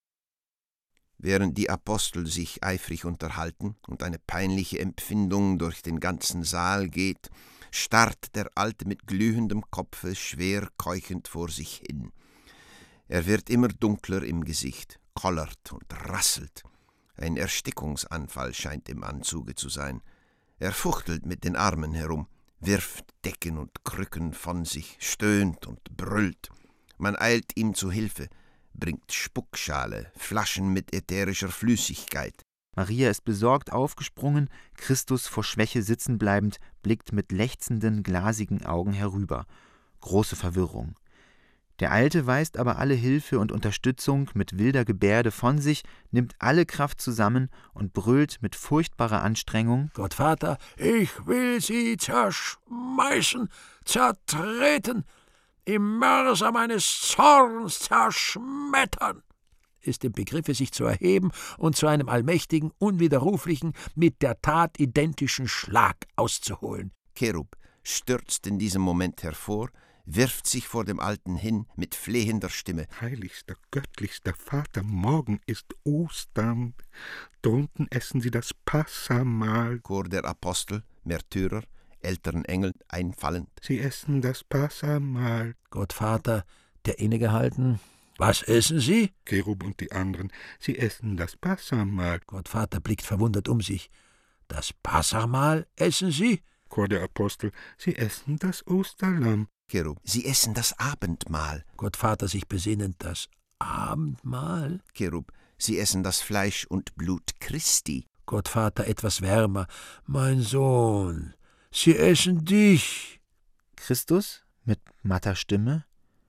Während die Apostel sich eifrig unterhalten und eine peinliche Empfindung durch den ganzen Saal geht, starrt der Alte mit glühendem Kopfe schwer keuchend vor sich hin. Er wird immer dunkler im Gesicht, kollert und rasselt. Ein Erstickungsanfall scheint im Anzuge zu sein. Er fuchtelt mit den Armen herum, wirft Decken und Krücken von sich, stöhnt und brüllt. Man eilt ihm zu Hilfe, bringt Spuckschale, Flaschen mit ätherischer Flüssigkeit. Maria ist besorgt aufgesprungen, Christus vor Schwäche sitzen bleibend, blickt mit lechzenden, glasigen Augen herüber. Große Verwirrung. Der Alte weist aber alle Hilfe und Unterstützung mit wilder Gebärde von sich, nimmt alle Kraft zusammen und brüllt mit furchtbarer Anstrengung: Gottvater, ich will sie zerschmeißen, zertreten, im Mörser meines Zorns zerschmettern, ist im Begriffe, sich zu erheben und zu einem allmächtigen, unwiderruflichen, mit der Tat identischen Schlag auszuholen. Cherub stürzt in diesem Moment hervor, wirft sich vor dem Alten hin mit flehender Stimme. Heiligster, göttlichster Vater, morgen ist Ostern. Drunten essen sie das Passamahl. Chor der Apostel, Märtyrer, älteren Engel einfallend. Sie essen das Passamahl. Gottvater, der innegehalten. Was essen Sie? Cherub und die anderen. Sie essen das Passamahl. Gottvater blickt verwundert um sich. Das Passamahl essen Sie? Chor der Apostel. Sie essen das Osterlamm. Cherub. Sie essen das Abendmahl. Gottvater sich besinnend. Das Abendmahl? Cherub. Sie essen das Fleisch und Blut Christi. Gottvater etwas wärmer. Mein Sohn, sie essen dich. Christus mit matter Stimme.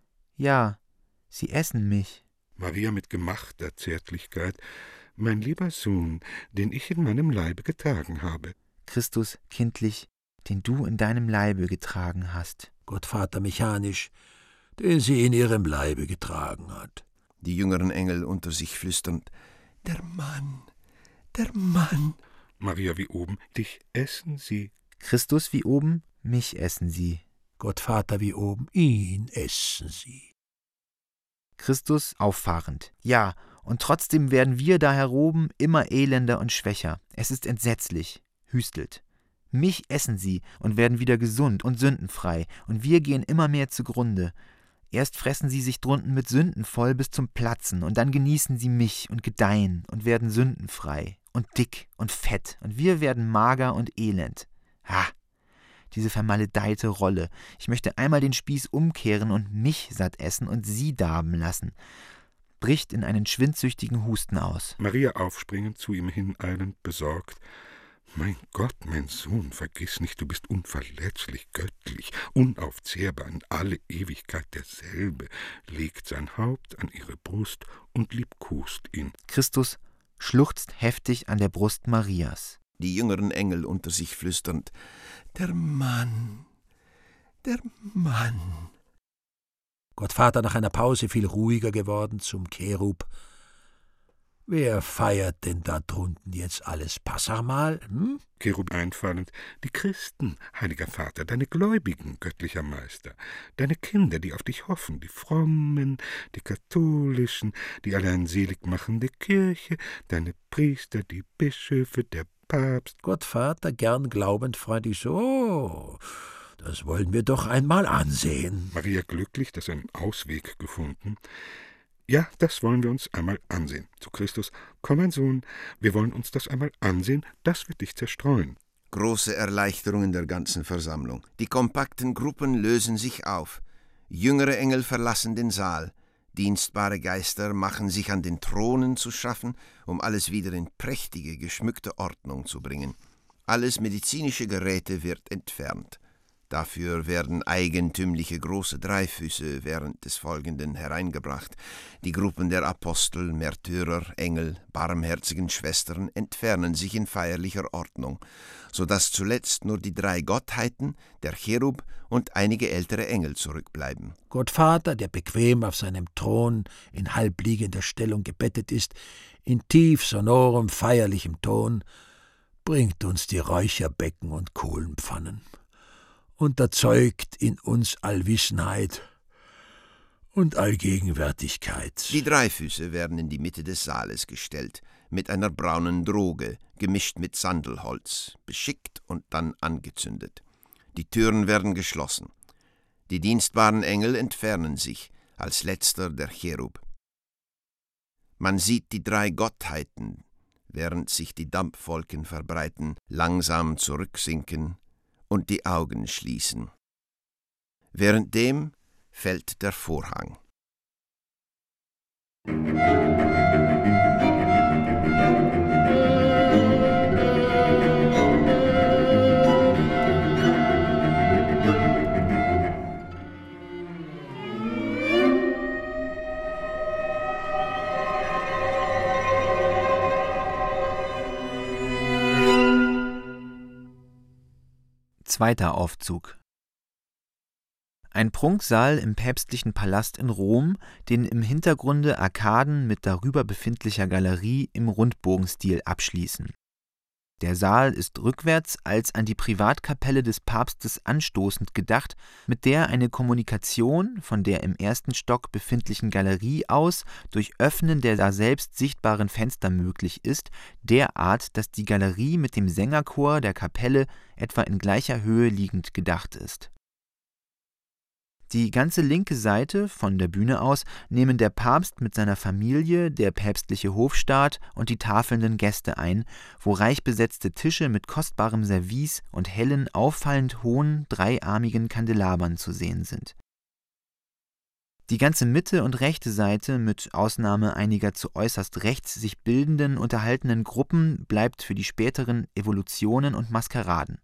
Ja, sie essen mich. Maria mit gemachter Zärtlichkeit. Mein lieber Sohn, den ich in meinem Leibe getragen habe. Christus kindlich, den du in deinem Leibe getragen hast. Gottvater mechanisch, den sie in ihrem Leibe getragen hat. Die jüngeren Engel unter sich flüsternd. Der Mann, der Mann. Maria wie oben. Dich essen sie. Christus wie oben, mich essen sie. Gottvater wie oben, ihn essen sie. Christus auffahrend. Ja, und trotzdem werden wir da heroben immer elender und schwächer. Es ist entsetzlich. Hüstelt. Mich essen sie und werden wieder gesund und sündenfrei, und wir gehen immer mehr zugrunde. Erst fressen sie sich drunten mit Sünden voll bis zum Platzen, und dann genießen sie mich und gedeihen und werden sündenfrei und dick und fett, und wir werden mager und elend. Ha! Diese vermaledeite Rolle. Ich möchte einmal den Spieß umkehren und mich satt essen und sie darben lassen. Bricht in einen schwindsüchtigen Husten aus. Maria aufspringend, zu ihm hineilend, besorgt. »Mein Gott, mein Sohn, vergiss nicht, du bist unverletzlich, göttlich, unaufzehrbar, in alle Ewigkeit derselbe«, legt sein Haupt an ihre Brust und liebkost ihn. Christus schluchzt heftig an der Brust Marias. Die jüngeren Engel unter sich flüsternd: »Der Mann, der Mann.« Gottvater nach einer Pause viel ruhiger geworden zum Cherub: »Wer feiert denn da drunten jetzt alles Passamal, hm?« Cherub einfallend: »Die Christen, heiliger Vater, deine Gläubigen, göttlicher Meister, deine Kinder, die auf dich hoffen, die Frommen, die Katholischen, die allein selig machende Kirche, deine Priester, die Bischöfe, der Papst.« Gottvater gern glaubend freundlich: »So, das wollen wir doch einmal ansehen.« Maria glücklich, dass er einen Ausweg gefunden. »Ja, das wollen wir uns einmal ansehen.« Zu Christus: »Komm, mein Sohn, wir wollen uns das einmal ansehen, das wird dich zerstreuen.« Große Erleichterung in der ganzen Versammlung. Die kompakten Gruppen lösen sich auf. Jüngere Engel verlassen den Saal. Dienstbare Geister machen sich an den Thronen zu schaffen, um alles wieder in prächtige, geschmückte Ordnung zu bringen. Alles medizinische Geräte wird entfernt. Dafür werden eigentümliche große Dreifüße während des Folgenden hereingebracht. Die Gruppen der Apostel, Märtyrer, Engel, barmherzigen Schwestern entfernen sich in feierlicher Ordnung, so dass zuletzt nur die drei Gottheiten, der Cherub und einige ältere Engel zurückbleiben. Gottvater, der bequem auf seinem Thron in halbliegender Stellung gebettet ist, in tief sonorem, feierlichem Ton, bringt uns die Räucherbecken und Kohlenpfannen und erzeugt in uns Allwissenheit und Allgegenwärtigkeit. Die Dreifüße werden in die Mitte des Saales gestellt, mit einer braunen Droge, gemischt mit Sandelholz, beschickt und dann angezündet. Die Türen werden geschlossen. Die dienstbaren Engel entfernen sich, als letzter der Cherub. Man sieht die drei Gottheiten, während sich die Dampfwolken verbreiten, langsam zurücksinken und die Augen schließen. Währenddem fällt der Vorhang. Zweiter Aufzug. Ein Prunksaal im päpstlichen Palast in Rom, den im Hintergrunde Arkaden mit darüber befindlicher Galerie im Rundbogenstil abschließen. Der Saal ist rückwärts als an die Privatkapelle des Papstes anstoßend gedacht, mit der eine Kommunikation von der im ersten Stock befindlichen Galerie aus durch Öffnen der daselbst sichtbaren Fenster möglich ist, derart, dass die Galerie mit dem Sängerchor der Kapelle etwa in gleicher Höhe liegend gedacht ist. Die ganze linke Seite von der Bühne aus nehmen der Papst mit seiner Familie, der päpstliche Hofstaat und die tafelnden Gäste ein, wo reich besetzte Tische mit kostbarem Service und hellen, auffallend hohen, dreiarmigen Kandelabern zu sehen sind. Die ganze Mitte und rechte Seite, mit Ausnahme einiger zu äußerst rechts sich bildenden, unterhaltenen Gruppen, bleibt für die späteren Evolutionen und Maskeraden.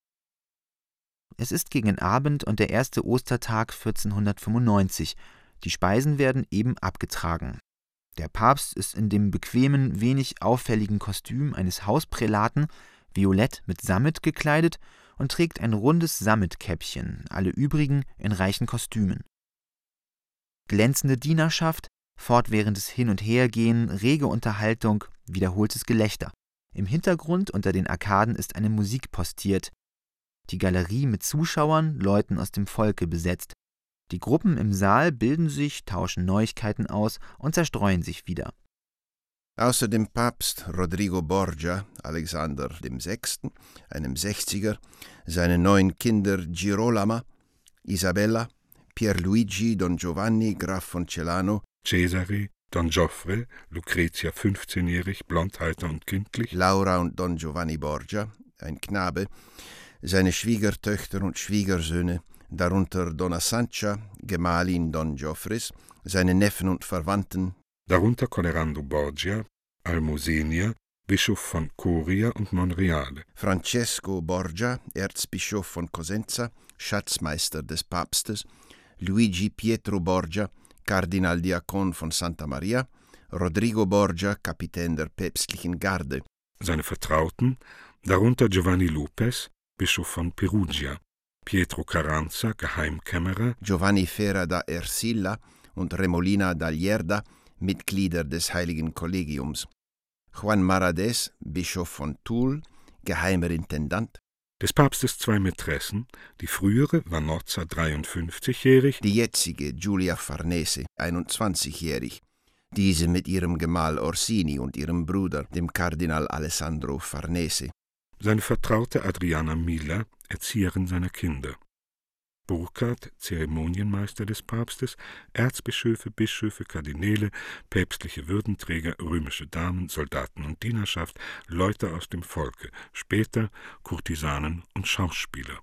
Es ist gegen Abend und der erste Ostertag vierzehnhundertfünfundneunzig. Die Speisen werden eben abgetragen. Der Papst ist in dem bequemen, wenig auffälligen Kostüm eines Hausprälaten, violett mit Sammet gekleidet und trägt ein rundes Sammetkäppchen, alle übrigen in reichen Kostümen. Glänzende Dienerschaft, fortwährendes Hin- und Hergehen, rege Unterhaltung, wiederholtes Gelächter. Im Hintergrund unter den Arkaden ist eine Musik postiert, die Galerie mit Zuschauern, Leuten aus dem Volke besetzt. Die Gruppen im Saal bilden sich, tauschen Neuigkeiten aus und zerstreuen sich wieder. Außer dem Papst Rodrigo Borgia, Alexander der Sechste., einem Sechziger, seine neun Kinder Girolama, Isabella, Pierluigi Don Giovanni Graf von Celano, Cesare, Don Joffre, Lucretia fünfzehnjährig, blondhalter und kindlich, Laura und Don Giovanni Borgia, ein Knabe, seine Schwiegertöchter und Schwiegersöhne, darunter Donna Sancha, Gemahlin Don Joffres, seine Neffen und Verwandten, darunter Collerando Borgia, Almosenia, Bischof von Coria und Monreale, Francesco Borgia, Erzbischof von Cosenza, Schatzmeister des Papstes, Luigi Pietro Borgia, Kardinaldiakon von Santa Maria, Rodrigo Borgia, Kapitän der päpstlichen Garde. Seine Vertrauten, darunter Giovanni Lopez, Bischof von Perugia, Pietro Carranza, Geheimkämmerer, Giovanni Ferra da Ercilla und Remolina da Lierda, Mitglieder des Heiligen Kollegiums, Juan Marades, Bischof von Toul, Geheimer Intendant, des Papstes zwei Mätressen, die frühere war Nozza dreiundfünfzigjährig, die jetzige Giulia Farnese, einundzwanzigjährig, diese mit ihrem Gemahl Orsini und ihrem Bruder, dem Kardinal Alessandro Farnese, seine Vertraute Adriana Mila, Erzieherin seiner Kinder, Burkhard, Zeremonienmeister des Papstes, Erzbischöfe, Bischöfe, Kardinäle, päpstliche Würdenträger, römische Damen, Soldaten und Dienerschaft, Leute aus dem Volke, später Kurtisanen und Schauspieler.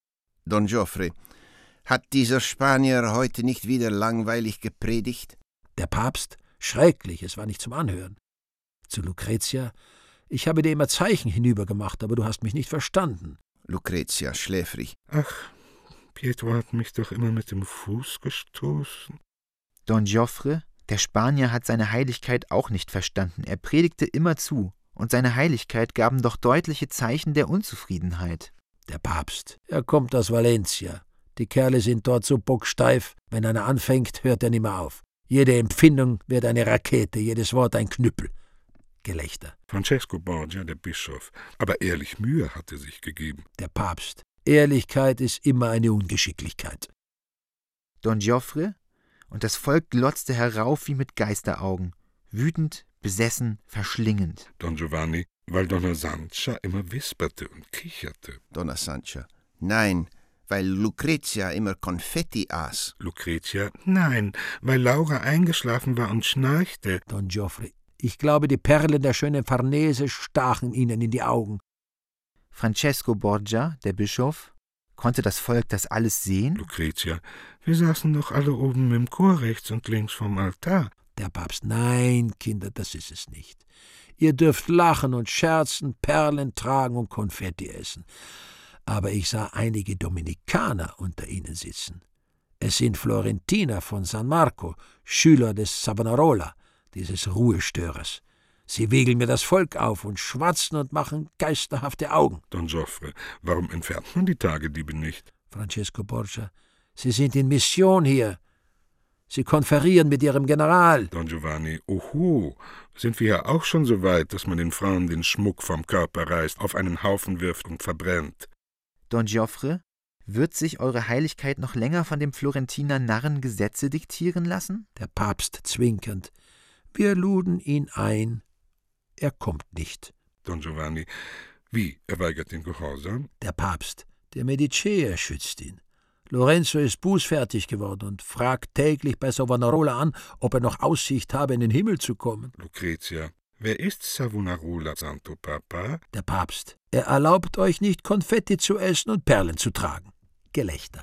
Don Joffre, hat dieser Spanier heute nicht wieder langweilig gepredigt? Der Papst? Schrecklich, es war nicht zum Anhören. Zu Lucretia: Ich habe dir immer Zeichen hinübergemacht, aber du hast mich nicht verstanden. Lucretia, schläfrig. Ach, Pietro hat mich doch immer mit dem Fuß gestoßen. Don Joffre, der Spanier hat seine Heiligkeit auch nicht verstanden. Er predigte immer zu, und seine Heiligkeit gaben doch deutliche Zeichen der Unzufriedenheit. Der Papst, er kommt aus Valencia. Die Kerle sind dort so bocksteif, wenn einer anfängt, hört er nimmer auf. Jede Empfindung wird eine Rakete, jedes Wort ein Knüppel. Gelächter. Francesco Borgia, der Bischof, aber ehrlich Mühe hatte sich gegeben. Der Papst, Ehrlichkeit ist immer eine Ungeschicklichkeit. Don Joffre, und das Volk glotzte herauf wie mit Geisteraugen, wütend, besessen, verschlingend. Don Giovanni, weil Donna Sancha immer wisperte und kicherte. Donna Sancha, nein, weil Lucretia immer Konfetti aß. Lucretia, nein, weil Laura eingeschlafen war und schnarchte. Don Joffre, ich glaube, die Perlen der schönen Farnese stachen ihnen in die Augen. Francesco Borgia, der Bischof, konnte das Volk das alles sehen? Lucretia, wir saßen doch alle oben im Chor rechts und links vom Altar. Der Papst, nein, Kinder, das ist es nicht. Ihr dürft lachen und scherzen, Perlen tragen und Konfetti essen. Aber ich sah einige Dominikaner unter ihnen sitzen. Es sind Florentiner von San Marco, Schüler des Savonarola, dieses Ruhestörers. Sie wiegeln mir das Volk auf und schwatzen und machen geisterhafte Augen. Don Joffre, warum entfernt man die Tagediebe nicht? Francesco Borgia, Sie sind in Mission hier. Sie konferieren mit Ihrem General. Don Giovanni, oho, sind wir ja auch schon so weit, dass man den Frauen den Schmuck vom Körper reißt, auf einen Haufen wirft und verbrennt. Don Joffre, wird sich Eure Heiligkeit noch länger von dem Florentiner Narren Gesetze diktieren lassen? Der Papst zwinkernd. Wir luden ihn ein. Er kommt nicht. Don Giovanni, wie, er weigert den Gehorsam? Der Papst, der Mediceer schützt ihn. Lorenzo ist bußfertig geworden und fragt täglich bei Savonarola an, ob er noch Aussicht habe, in den Himmel zu kommen. Lucretia, wer ist Savonarola, Santo Papa? Der Papst, er erlaubt euch nicht, Konfetti zu essen und Perlen zu tragen. Gelächter.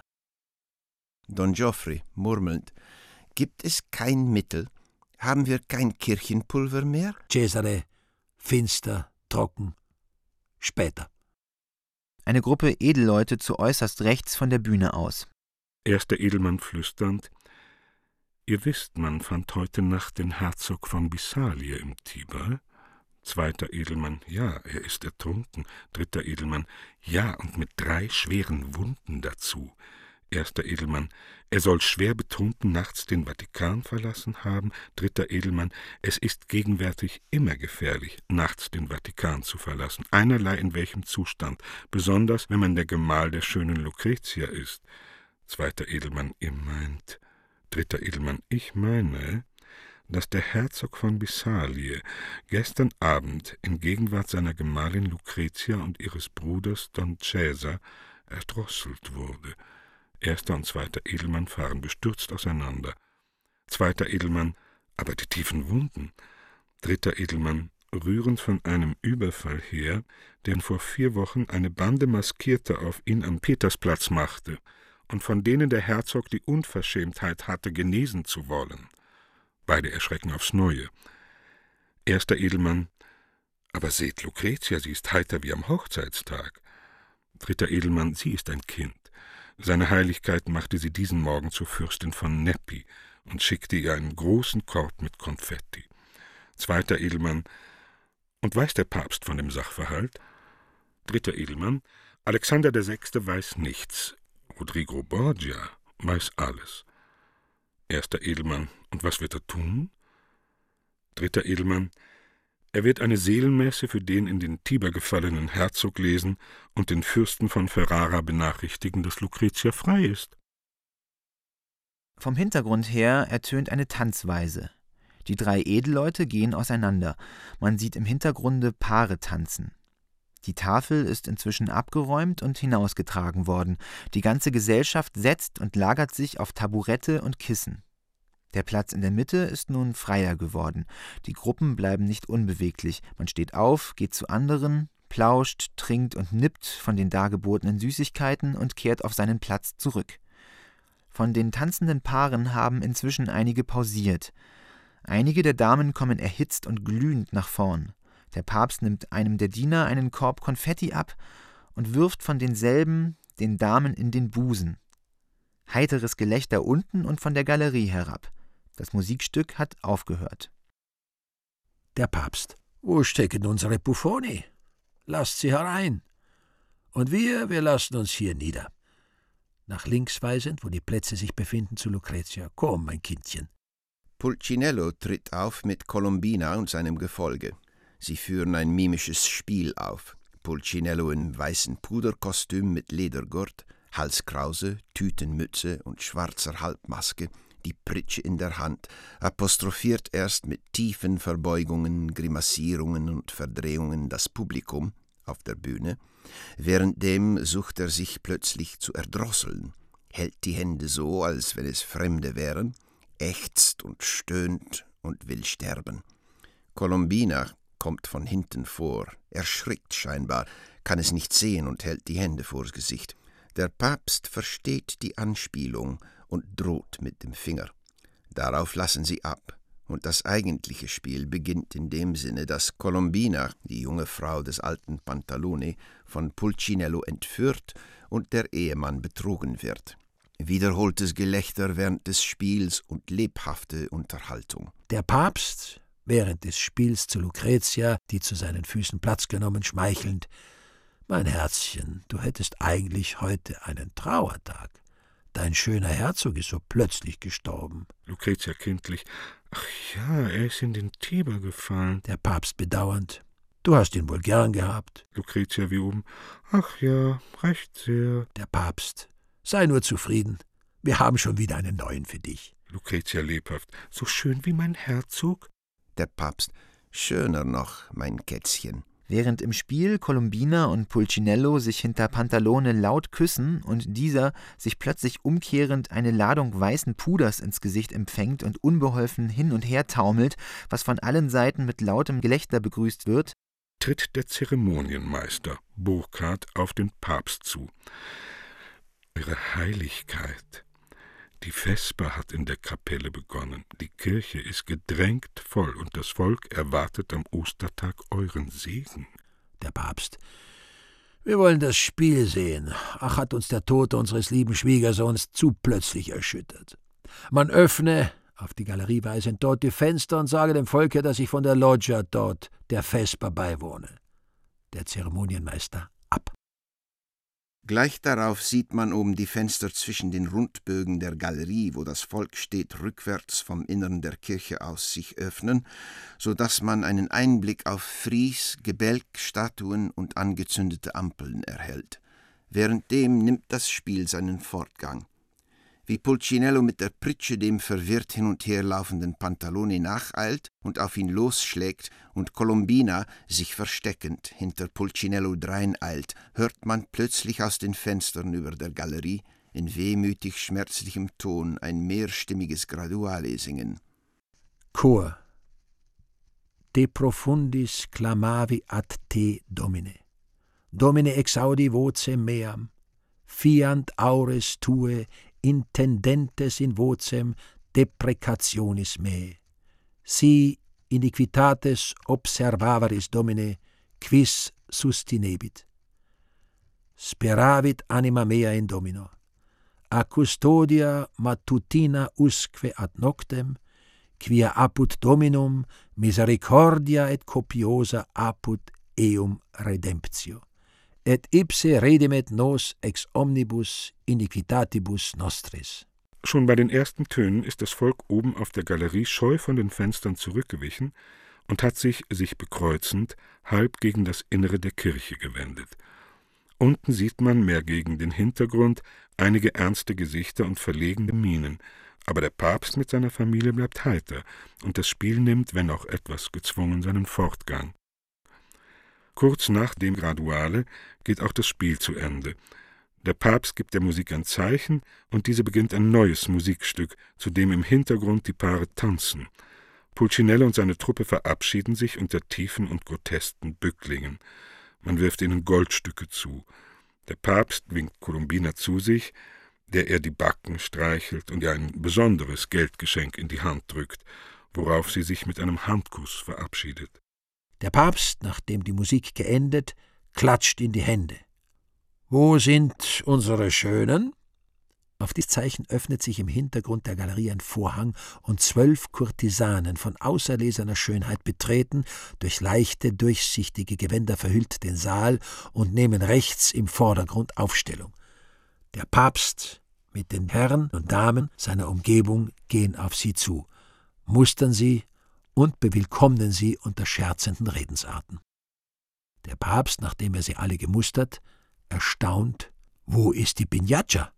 Don Joffre, murmelnd, gibt es kein Mittel? Haben wir kein Kirchenpulver mehr? Cesare, finster, trocken, später. Eine Gruppe Edelleute zu äußerst rechts von der Bühne aus. Erster Edelmann flüsternd: Ihr wisst, man fand heute Nacht den Herzog von Bissalie im Tiber. Zweiter Edelmann: Ja, er ist ertrunken. Dritter Edelmann: Ja, und mit drei schweren Wunden dazu. Erster Edelmann: Er soll schwer betrunken nachts den Vatikan verlassen haben. Dritter Edelmann: Es ist gegenwärtig immer gefährlich, nachts den Vatikan zu verlassen, einerlei in welchem Zustand, besonders wenn man der Gemahl der schönen Lucretia ist. Zweiter Edelmann: Ihr meint. Dritter Edelmann: Ich meine, dass der Herzog von Bissalie gestern Abend in Gegenwart seiner Gemahlin Lucretia und ihres Bruders Don Cesar erdrosselt wurde. Erster und zweiter Edelmann fahren bestürzt auseinander. Zweiter Edelmann: Aber die tiefen Wunden. Dritter Edelmann: rührend von einem Überfall her, den vor vier Wochen eine Bande Maskierter auf ihn am Petersplatz machte und von denen der Herzog die Unverschämtheit hatte, genesen zu wollen. Beide erschrecken aufs Neue. Erster Edelmann: Aber seht Lucretia, sie ist heiter wie am Hochzeitstag. Dritter Edelmann: Sie ist ein Kind. Seine Heiligkeit machte sie diesen Morgen zur Fürstin von Neppi und schickte ihr einen großen Korb mit Konfetti. Zweiter Edelmann: Und weiß der Papst von dem Sachverhalt? Dritter Edelmann: Alexander der Sechste weiß nichts. Rodrigo Borgia weiß alles. Erster Edelmann: Und was wird er tun? Dritter Edelmann: Er wird eine Seelenmesse für den in den Tiber gefallenen Herzog lesen und den Fürsten von Ferrara benachrichtigen, dass Lucretia frei ist. Vom Hintergrund her ertönt eine Tanzweise. Die drei Edelleute gehen auseinander. Man sieht im Hintergrunde Paare tanzen. Die Tafel ist inzwischen abgeräumt und hinausgetragen worden. Die ganze Gesellschaft setzt und lagert sich auf Taburette und Kissen. Der Platz in der Mitte ist nun freier geworden. Die Gruppen bleiben nicht unbeweglich. Man steht auf, geht zu anderen, plauscht, trinkt und nippt von den dargebotenen Süßigkeiten und kehrt auf seinen Platz zurück. Von den tanzenden Paaren haben inzwischen einige pausiert. Einige der Damen kommen erhitzt und glühend nach vorn. Der Papst nimmt einem der Diener einen Korb Konfetti ab und wirft von denselben den Damen in den Busen. Heiteres Gelächter unten und von der Galerie herab. Das Musikstück hat aufgehört. Der Papst: Wo stecken unsere Buffoni? Lasst sie herein. Und wir, wir lassen uns hier nieder. Nach links weisend, wo die Plätze sich befinden, zu Lucretia: Komm, mein Kindchen. Pulcinello tritt auf mit Colombina und seinem Gefolge. Sie führen ein mimisches Spiel auf. Pulcinello in weißem Puderkostüm mit Ledergurt, Halskrause, Tütenmütze und schwarzer Halbmaske, die Pritsche in der Hand, apostrophiert erst mit tiefen Verbeugungen, Grimassierungen und Verdrehungen das Publikum auf der Bühne. Währenddem sucht er sich plötzlich zu erdrosseln, hält die Hände so, als wenn es Fremde wären, ächzt und stöhnt und will sterben. Colombina kommt von hinten vor, erschrickt scheinbar, kann es nicht sehen und hält die Hände vors Gesicht. Der Papst versteht die Anspielung und droht mit dem Finger. Darauf lassen sie ab, und das eigentliche Spiel beginnt in dem Sinne, dass Colombina, die junge Frau des alten Pantalone, von Pulcinello entführt und der Ehemann betrogen wird. Wiederholtes Gelächter während des Spiels und lebhafte Unterhaltung. Der Papst, während des Spiels zu Lucretia, die zu seinen Füßen Platz genommen, schmeichelnd: Mein Herzchen, du hättest eigentlich heute einen Trauertag. Dein schöner Herzog ist so plötzlich gestorben. Lucretia kindlich: Ach ja, er ist in den Tiber gefallen. Der Papst bedauernd: Du hast ihn wohl gern gehabt. Lucretia wie oben: Ach ja, recht sehr. Der Papst: Sei nur zufrieden. Wir haben schon wieder einen neuen für dich. Lucretia lebhaft: So schön wie mein Herzog? Der Papst: Schöner noch, mein Kätzchen. Während im Spiel Colombina und Pulcinello sich hinter Pantalone laut küssen und dieser sich plötzlich umkehrend eine Ladung weißen Puders ins Gesicht empfängt und unbeholfen hin und her taumelt, was von allen Seiten mit lautem Gelächter begrüßt wird, tritt der Zeremonienmeister Burkhard auf den Papst zu. Eure Heiligkeit, die Vesper hat in der Kapelle begonnen, die Kirche ist gedrängt voll und das Volk erwartet am Ostertag euren Segen. Der Papst: Wir wollen das Spiel sehen. Ach, hat uns der Tod unseres lieben Schwiegersohns zu plötzlich erschüttert. Man öffne, auf die Galerie weisend, dort die Fenster und sage dem Volke, dass ich von der Loggia dort der Vesper beiwohne. Der Zeremonienmeister ab. Gleich darauf sieht man oben die Fenster zwischen den Rundbögen der Galerie, wo das Volk steht, rückwärts vom Innern der Kirche aus sich öffnen, so dass man einen Einblick auf Fries, Gebälk, Statuen und angezündete Ampeln erhält. Währenddem nimmt das Spiel seinen Fortgang. Wie Pulcinello mit der Pritsche dem verwirrt hin und her laufenden Pantalone nacheilt und auf ihn losschlägt und Colombina, sich versteckend, hinter Pulcinello dreineilt, hört man plötzlich aus den Fenstern über der Galerie in wehmütig schmerzlichem Ton ein mehrstimmiges Graduale singen. Chor. de profundis clamavi ad te, Domine. Domine exaudi vocem meam, fiant aures tue intendentes in vocem deprecationis me. Si iniquitates observavaris, Domine, quis sustinebit. Speravit anima mea in Domino. A custodia matutina usque ad noctem, quia apud Dominum misericordia et copiosa apud eum redemptio, et ipse redimet nos ex omnibus iniquitatibus nostris. Schon bei den ersten Tönen ist das Volk oben auf der Galerie scheu von den Fenstern zurückgewichen und hat sich, sich bekreuzend, halb gegen das Innere der Kirche gewendet. Unten sieht man mehr gegen den Hintergrund einige ernste Gesichter und verlegene Mienen, aber der Papst mit seiner Familie bleibt heiter, und das Spiel nimmt, wenn auch etwas gezwungen, seinen Fortgang. Kurz nach dem Graduale geht auch das Spiel zu Ende. Der Papst gibt der Musik ein Zeichen, und diese beginnt ein neues Musikstück, zu dem im Hintergrund die Paare tanzen. Pulcinella und seine Truppe verabschieden sich unter tiefen und grotesken Bücklingen. Man wirft ihnen Goldstücke zu. Der Papst winkt Columbina zu sich, der er die Backen streichelt und ihr ein besonderes Geldgeschenk in die Hand drückt, worauf sie sich mit einem Handkuss verabschiedet. Der Papst, nachdem die Musik geendet, klatscht in die Hände. »Wo sind unsere Schönen?« Auf dieses Zeichen öffnet sich im Hintergrund der Galerie ein Vorhang, und zwölf Kurtisanen von auserlesener Schönheit betreten, durch leichte, durchsichtige Gewänder verhüllt den Saal und nehmen rechts im Vordergrund Aufstellung. Der Papst mit den Herren und Damen seiner Umgebung gehen auf sie zu, mustern sie und bewillkommnen sie unter scherzenden Redensarten. Der Papst, nachdem er sie alle gemustert, erstaunt: »Wo ist die Pignaccia?«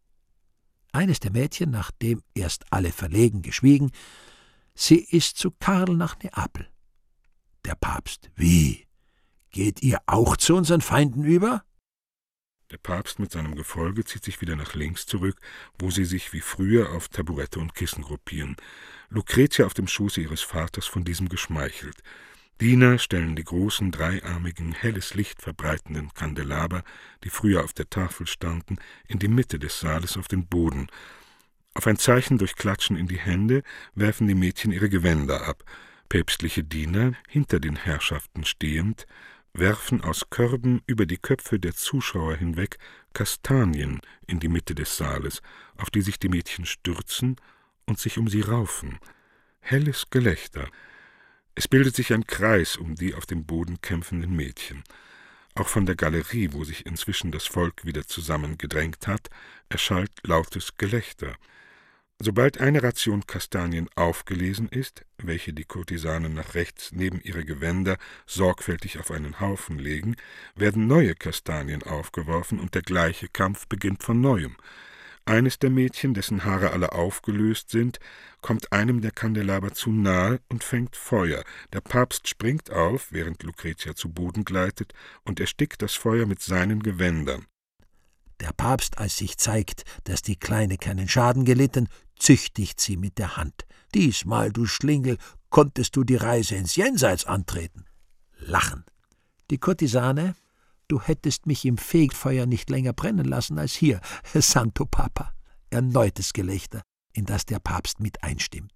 Eines der Mädchen, nachdem erst alle verlegen geschwiegen: »Sie ist zu Karl nach Neapel.« Der Papst: »Wie? Geht ihr auch zu unseren Feinden über?« Der Papst mit seinem Gefolge zieht sich wieder nach links zurück, wo sie sich wie früher auf Taburette und Kissen gruppieren. Lucretia auf dem Schoße ihres Vaters, von diesem geschmeichelt. Diener stellen die großen, dreiarmigen, helles Licht verbreitenden Kandelaber, die früher auf der Tafel standen, in die Mitte des Saales auf den Boden. Auf ein Zeichen durch Klatschen in die Hände werfen die Mädchen ihre Gewänder ab. Päpstliche Diener, hinter den Herrschaften stehend, werfen aus Körben über die Köpfe der Zuschauer hinweg Kastanien in die Mitte des Saales, auf die sich die Mädchen stürzen und sich um sie raufen. Helles Gelächter. Es bildet sich ein Kreis um die auf dem Boden kämpfenden Mädchen. Auch von der Galerie, wo sich inzwischen das Volk wieder zusammengedrängt hat, erschallt lautes Gelächter. Sobald eine Ration Kastanien aufgelesen ist, welche die Kurtisanen nach rechts neben ihre Gewänder sorgfältig auf einen Haufen legen, werden neue Kastanien aufgeworfen und der gleiche Kampf beginnt von neuem. Eines der Mädchen, dessen Haare alle aufgelöst sind, kommt einem der Kandelaber zu nahe und fängt Feuer. Der Papst springt auf, während Lucretia zu Boden gleitet, und erstickt das Feuer mit seinen Gewändern. Der Papst, als sich zeigt, dass die Kleine keinen Schaden gelitten, züchtigt sie mit der Hand. »Diesmal, du Schlingel, konntest du die Reise ins Jenseits antreten.« Lachen. Die Kurtisane: »Du hättest mich im Fegfeuer nicht länger brennen lassen als hier, Santo Papa.« Erneutes Gelächter, in das der Papst mit einstimmt.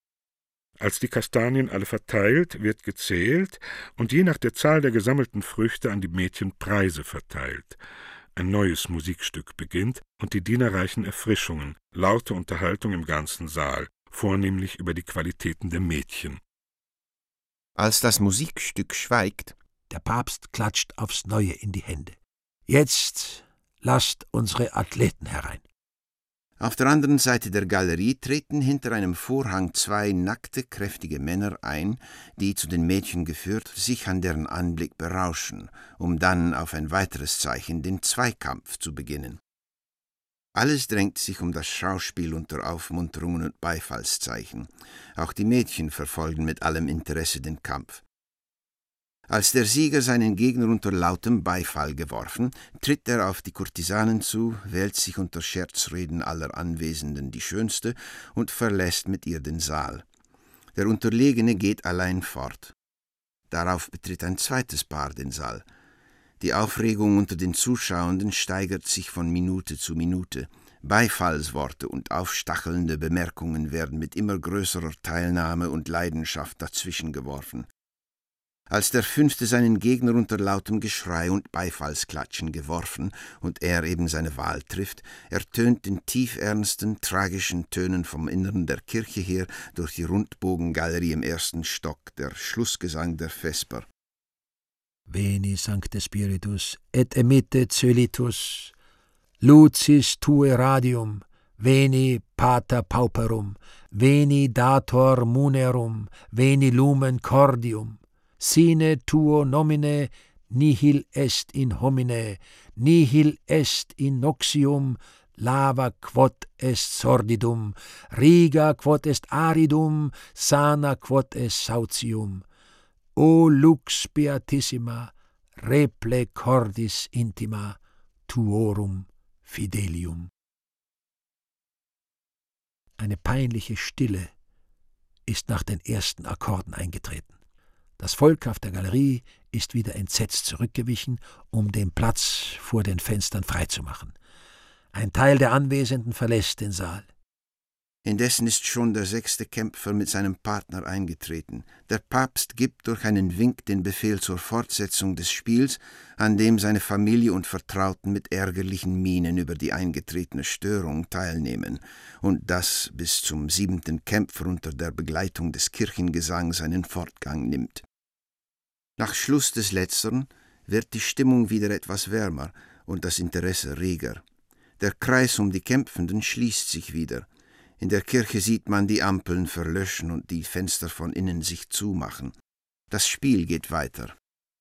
Als die Kastanien alle verteilt, wird gezählt und je nach der Zahl der gesammelten Früchte an die Mädchen Preise verteilt. Ein neues Musikstück beginnt, und die Diener reichen Erfrischungen, laute Unterhaltung im ganzen Saal, vornehmlich über die Qualitäten der Mädchen. Als das Musikstück schweigt, der Papst klatscht aufs Neue in die Hände. »Jetzt lasst unsere Athleten herein.« Auf der anderen Seite der Galerie treten hinter einem Vorhang zwei nackte, kräftige Männer ein, die, zu den Mädchen geführt, sich an deren Anblick berauschen, um dann auf ein weiteres Zeichen den Zweikampf zu beginnen. Alles drängt sich um das Schauspiel unter Aufmunterungen und Beifallszeichen. Auch die Mädchen verfolgen mit allem Interesse den Kampf. Als der Sieger seinen Gegner unter lautem Beifall geworfen, tritt er auf die Kurtisanen zu, wählt sich unter Scherzreden aller Anwesenden die schönste und verlässt mit ihr den Saal. Der Unterlegene geht allein fort. Darauf betritt ein zweites Paar den Saal. Die Aufregung unter den Zuschauenden steigert sich von Minute zu Minute. Beifallsworte und aufstachelnde Bemerkungen werden mit immer größerer Teilnahme und Leidenschaft dazwischen geworfen. Als der Fünfte seinen Gegner unter lautem Geschrei und Beifallsklatschen geworfen und er eben seine Wahl trifft, ertönt in tiefernsten, tragischen Tönen vom Innern der Kirche her durch die Rundbogengalerie im ersten Stock der Schlussgesang der Vesper. Veni, Sancte Spiritus, et emitte coelitus, lucis tue radium, veni pater pauperum, veni dator munerum, veni lumen cordium, sine tuo nomine nihil est in homine, nihil est in noxium, lava quod est sordidum, riga quod est aridum, sana quod est sautium. O lux beatissima, reple cordis intima, tuorum fidelium. Eine peinliche Stille ist nach den ersten Akkorden eingetreten. Das Volk auf der Galerie ist wieder entsetzt zurückgewichen, um den Platz vor den Fenstern freizumachen. Ein Teil der Anwesenden verlässt den Saal. Indessen ist schon der sechste Kämpfer mit seinem Partner eingetreten. Der Papst gibt durch einen Wink den Befehl zur Fortsetzung des Spiels, an dem seine Familie und Vertrauten mit ärgerlichen Mienen über die eingetretene Störung teilnehmen, und das bis zum siebenten Kämpfer unter der Begleitung des Kirchengesangs einen Fortgang nimmt. Nach Schluss des Letzteren wird die Stimmung wieder etwas wärmer und das Interesse reger. Der Kreis um die Kämpfenden schließt sich wieder. In der Kirche sieht man die Ampeln verlöschen und die Fenster von innen sich zumachen. Das Spiel geht weiter.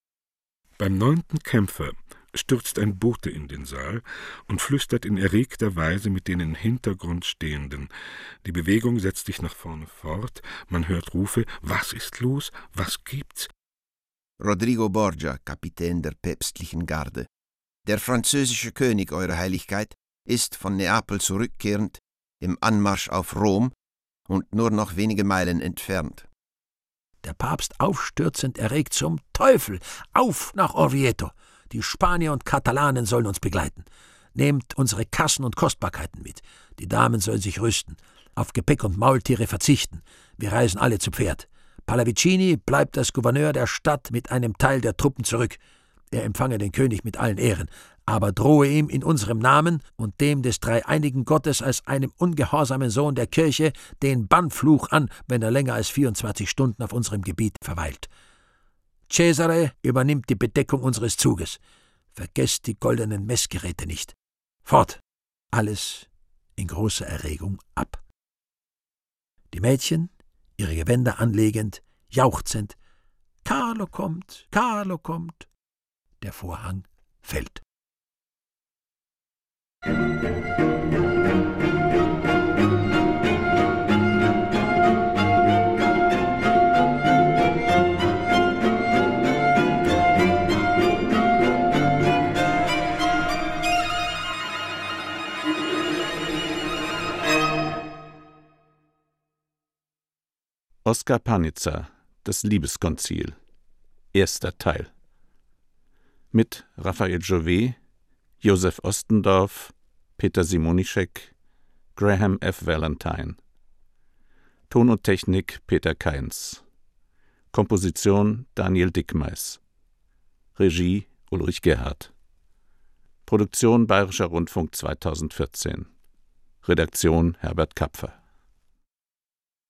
Beim neunten Kämpfer stürzt ein Bote in den Saal und flüstert in erregter Weise mit den im Hintergrund Stehenden. Die Bewegung setzt sich nach vorne fort, man hört Rufe, »Was ist los? Was gibt's?« Rodrigo Borgia, Kapitän der päpstlichen Garde. Der französische König, Eure Heiligkeit, ist von Neapel zurückkehrend im Anmarsch auf Rom und nur noch wenige Meilen entfernt. Der Papst aufstürzend erregt zum Teufel, auf nach Orvieto. Die Spanier und Katalanen sollen uns begleiten. Nehmt unsere Kassen und Kostbarkeiten mit. Die Damen sollen sich rüsten, auf Gepäck und Maultiere verzichten. Wir reisen alle zu Pferd. Pallavicini bleibt als Gouverneur der Stadt mit einem Teil der Truppen zurück. Er empfange den König mit allen Ehren, aber drohe ihm in unserem Namen und dem des dreieinigen Gottes als einem ungehorsamen Sohn der Kirche den Bannfluch an, wenn er länger als vierundzwanzig Stunden auf unserem Gebiet verweilt. Cesare übernimmt die Bedeckung unseres Zuges. Vergesst die goldenen Messgeräte nicht. Fort! Alles in großer Erregung ab. Die Mädchen, ihre Gewänder anlegend, jauchzend, »Carlo kommt, Carlo kommt«. Der Vorhang fällt. Oskar Panizza, das Liebeskonzil. Erster Teil. Mit Raphael Jouvet, Josef Ostendorf, Peter Simonischek, Graham F. Valentine. Ton und Technik Peter Kainz. Komposition Daniel Dickmeis. Regie Ulrich Gerhardt. Produktion Bayerischer Rundfunk zweitausendvierzehn. Redaktion Herbert Kapfer.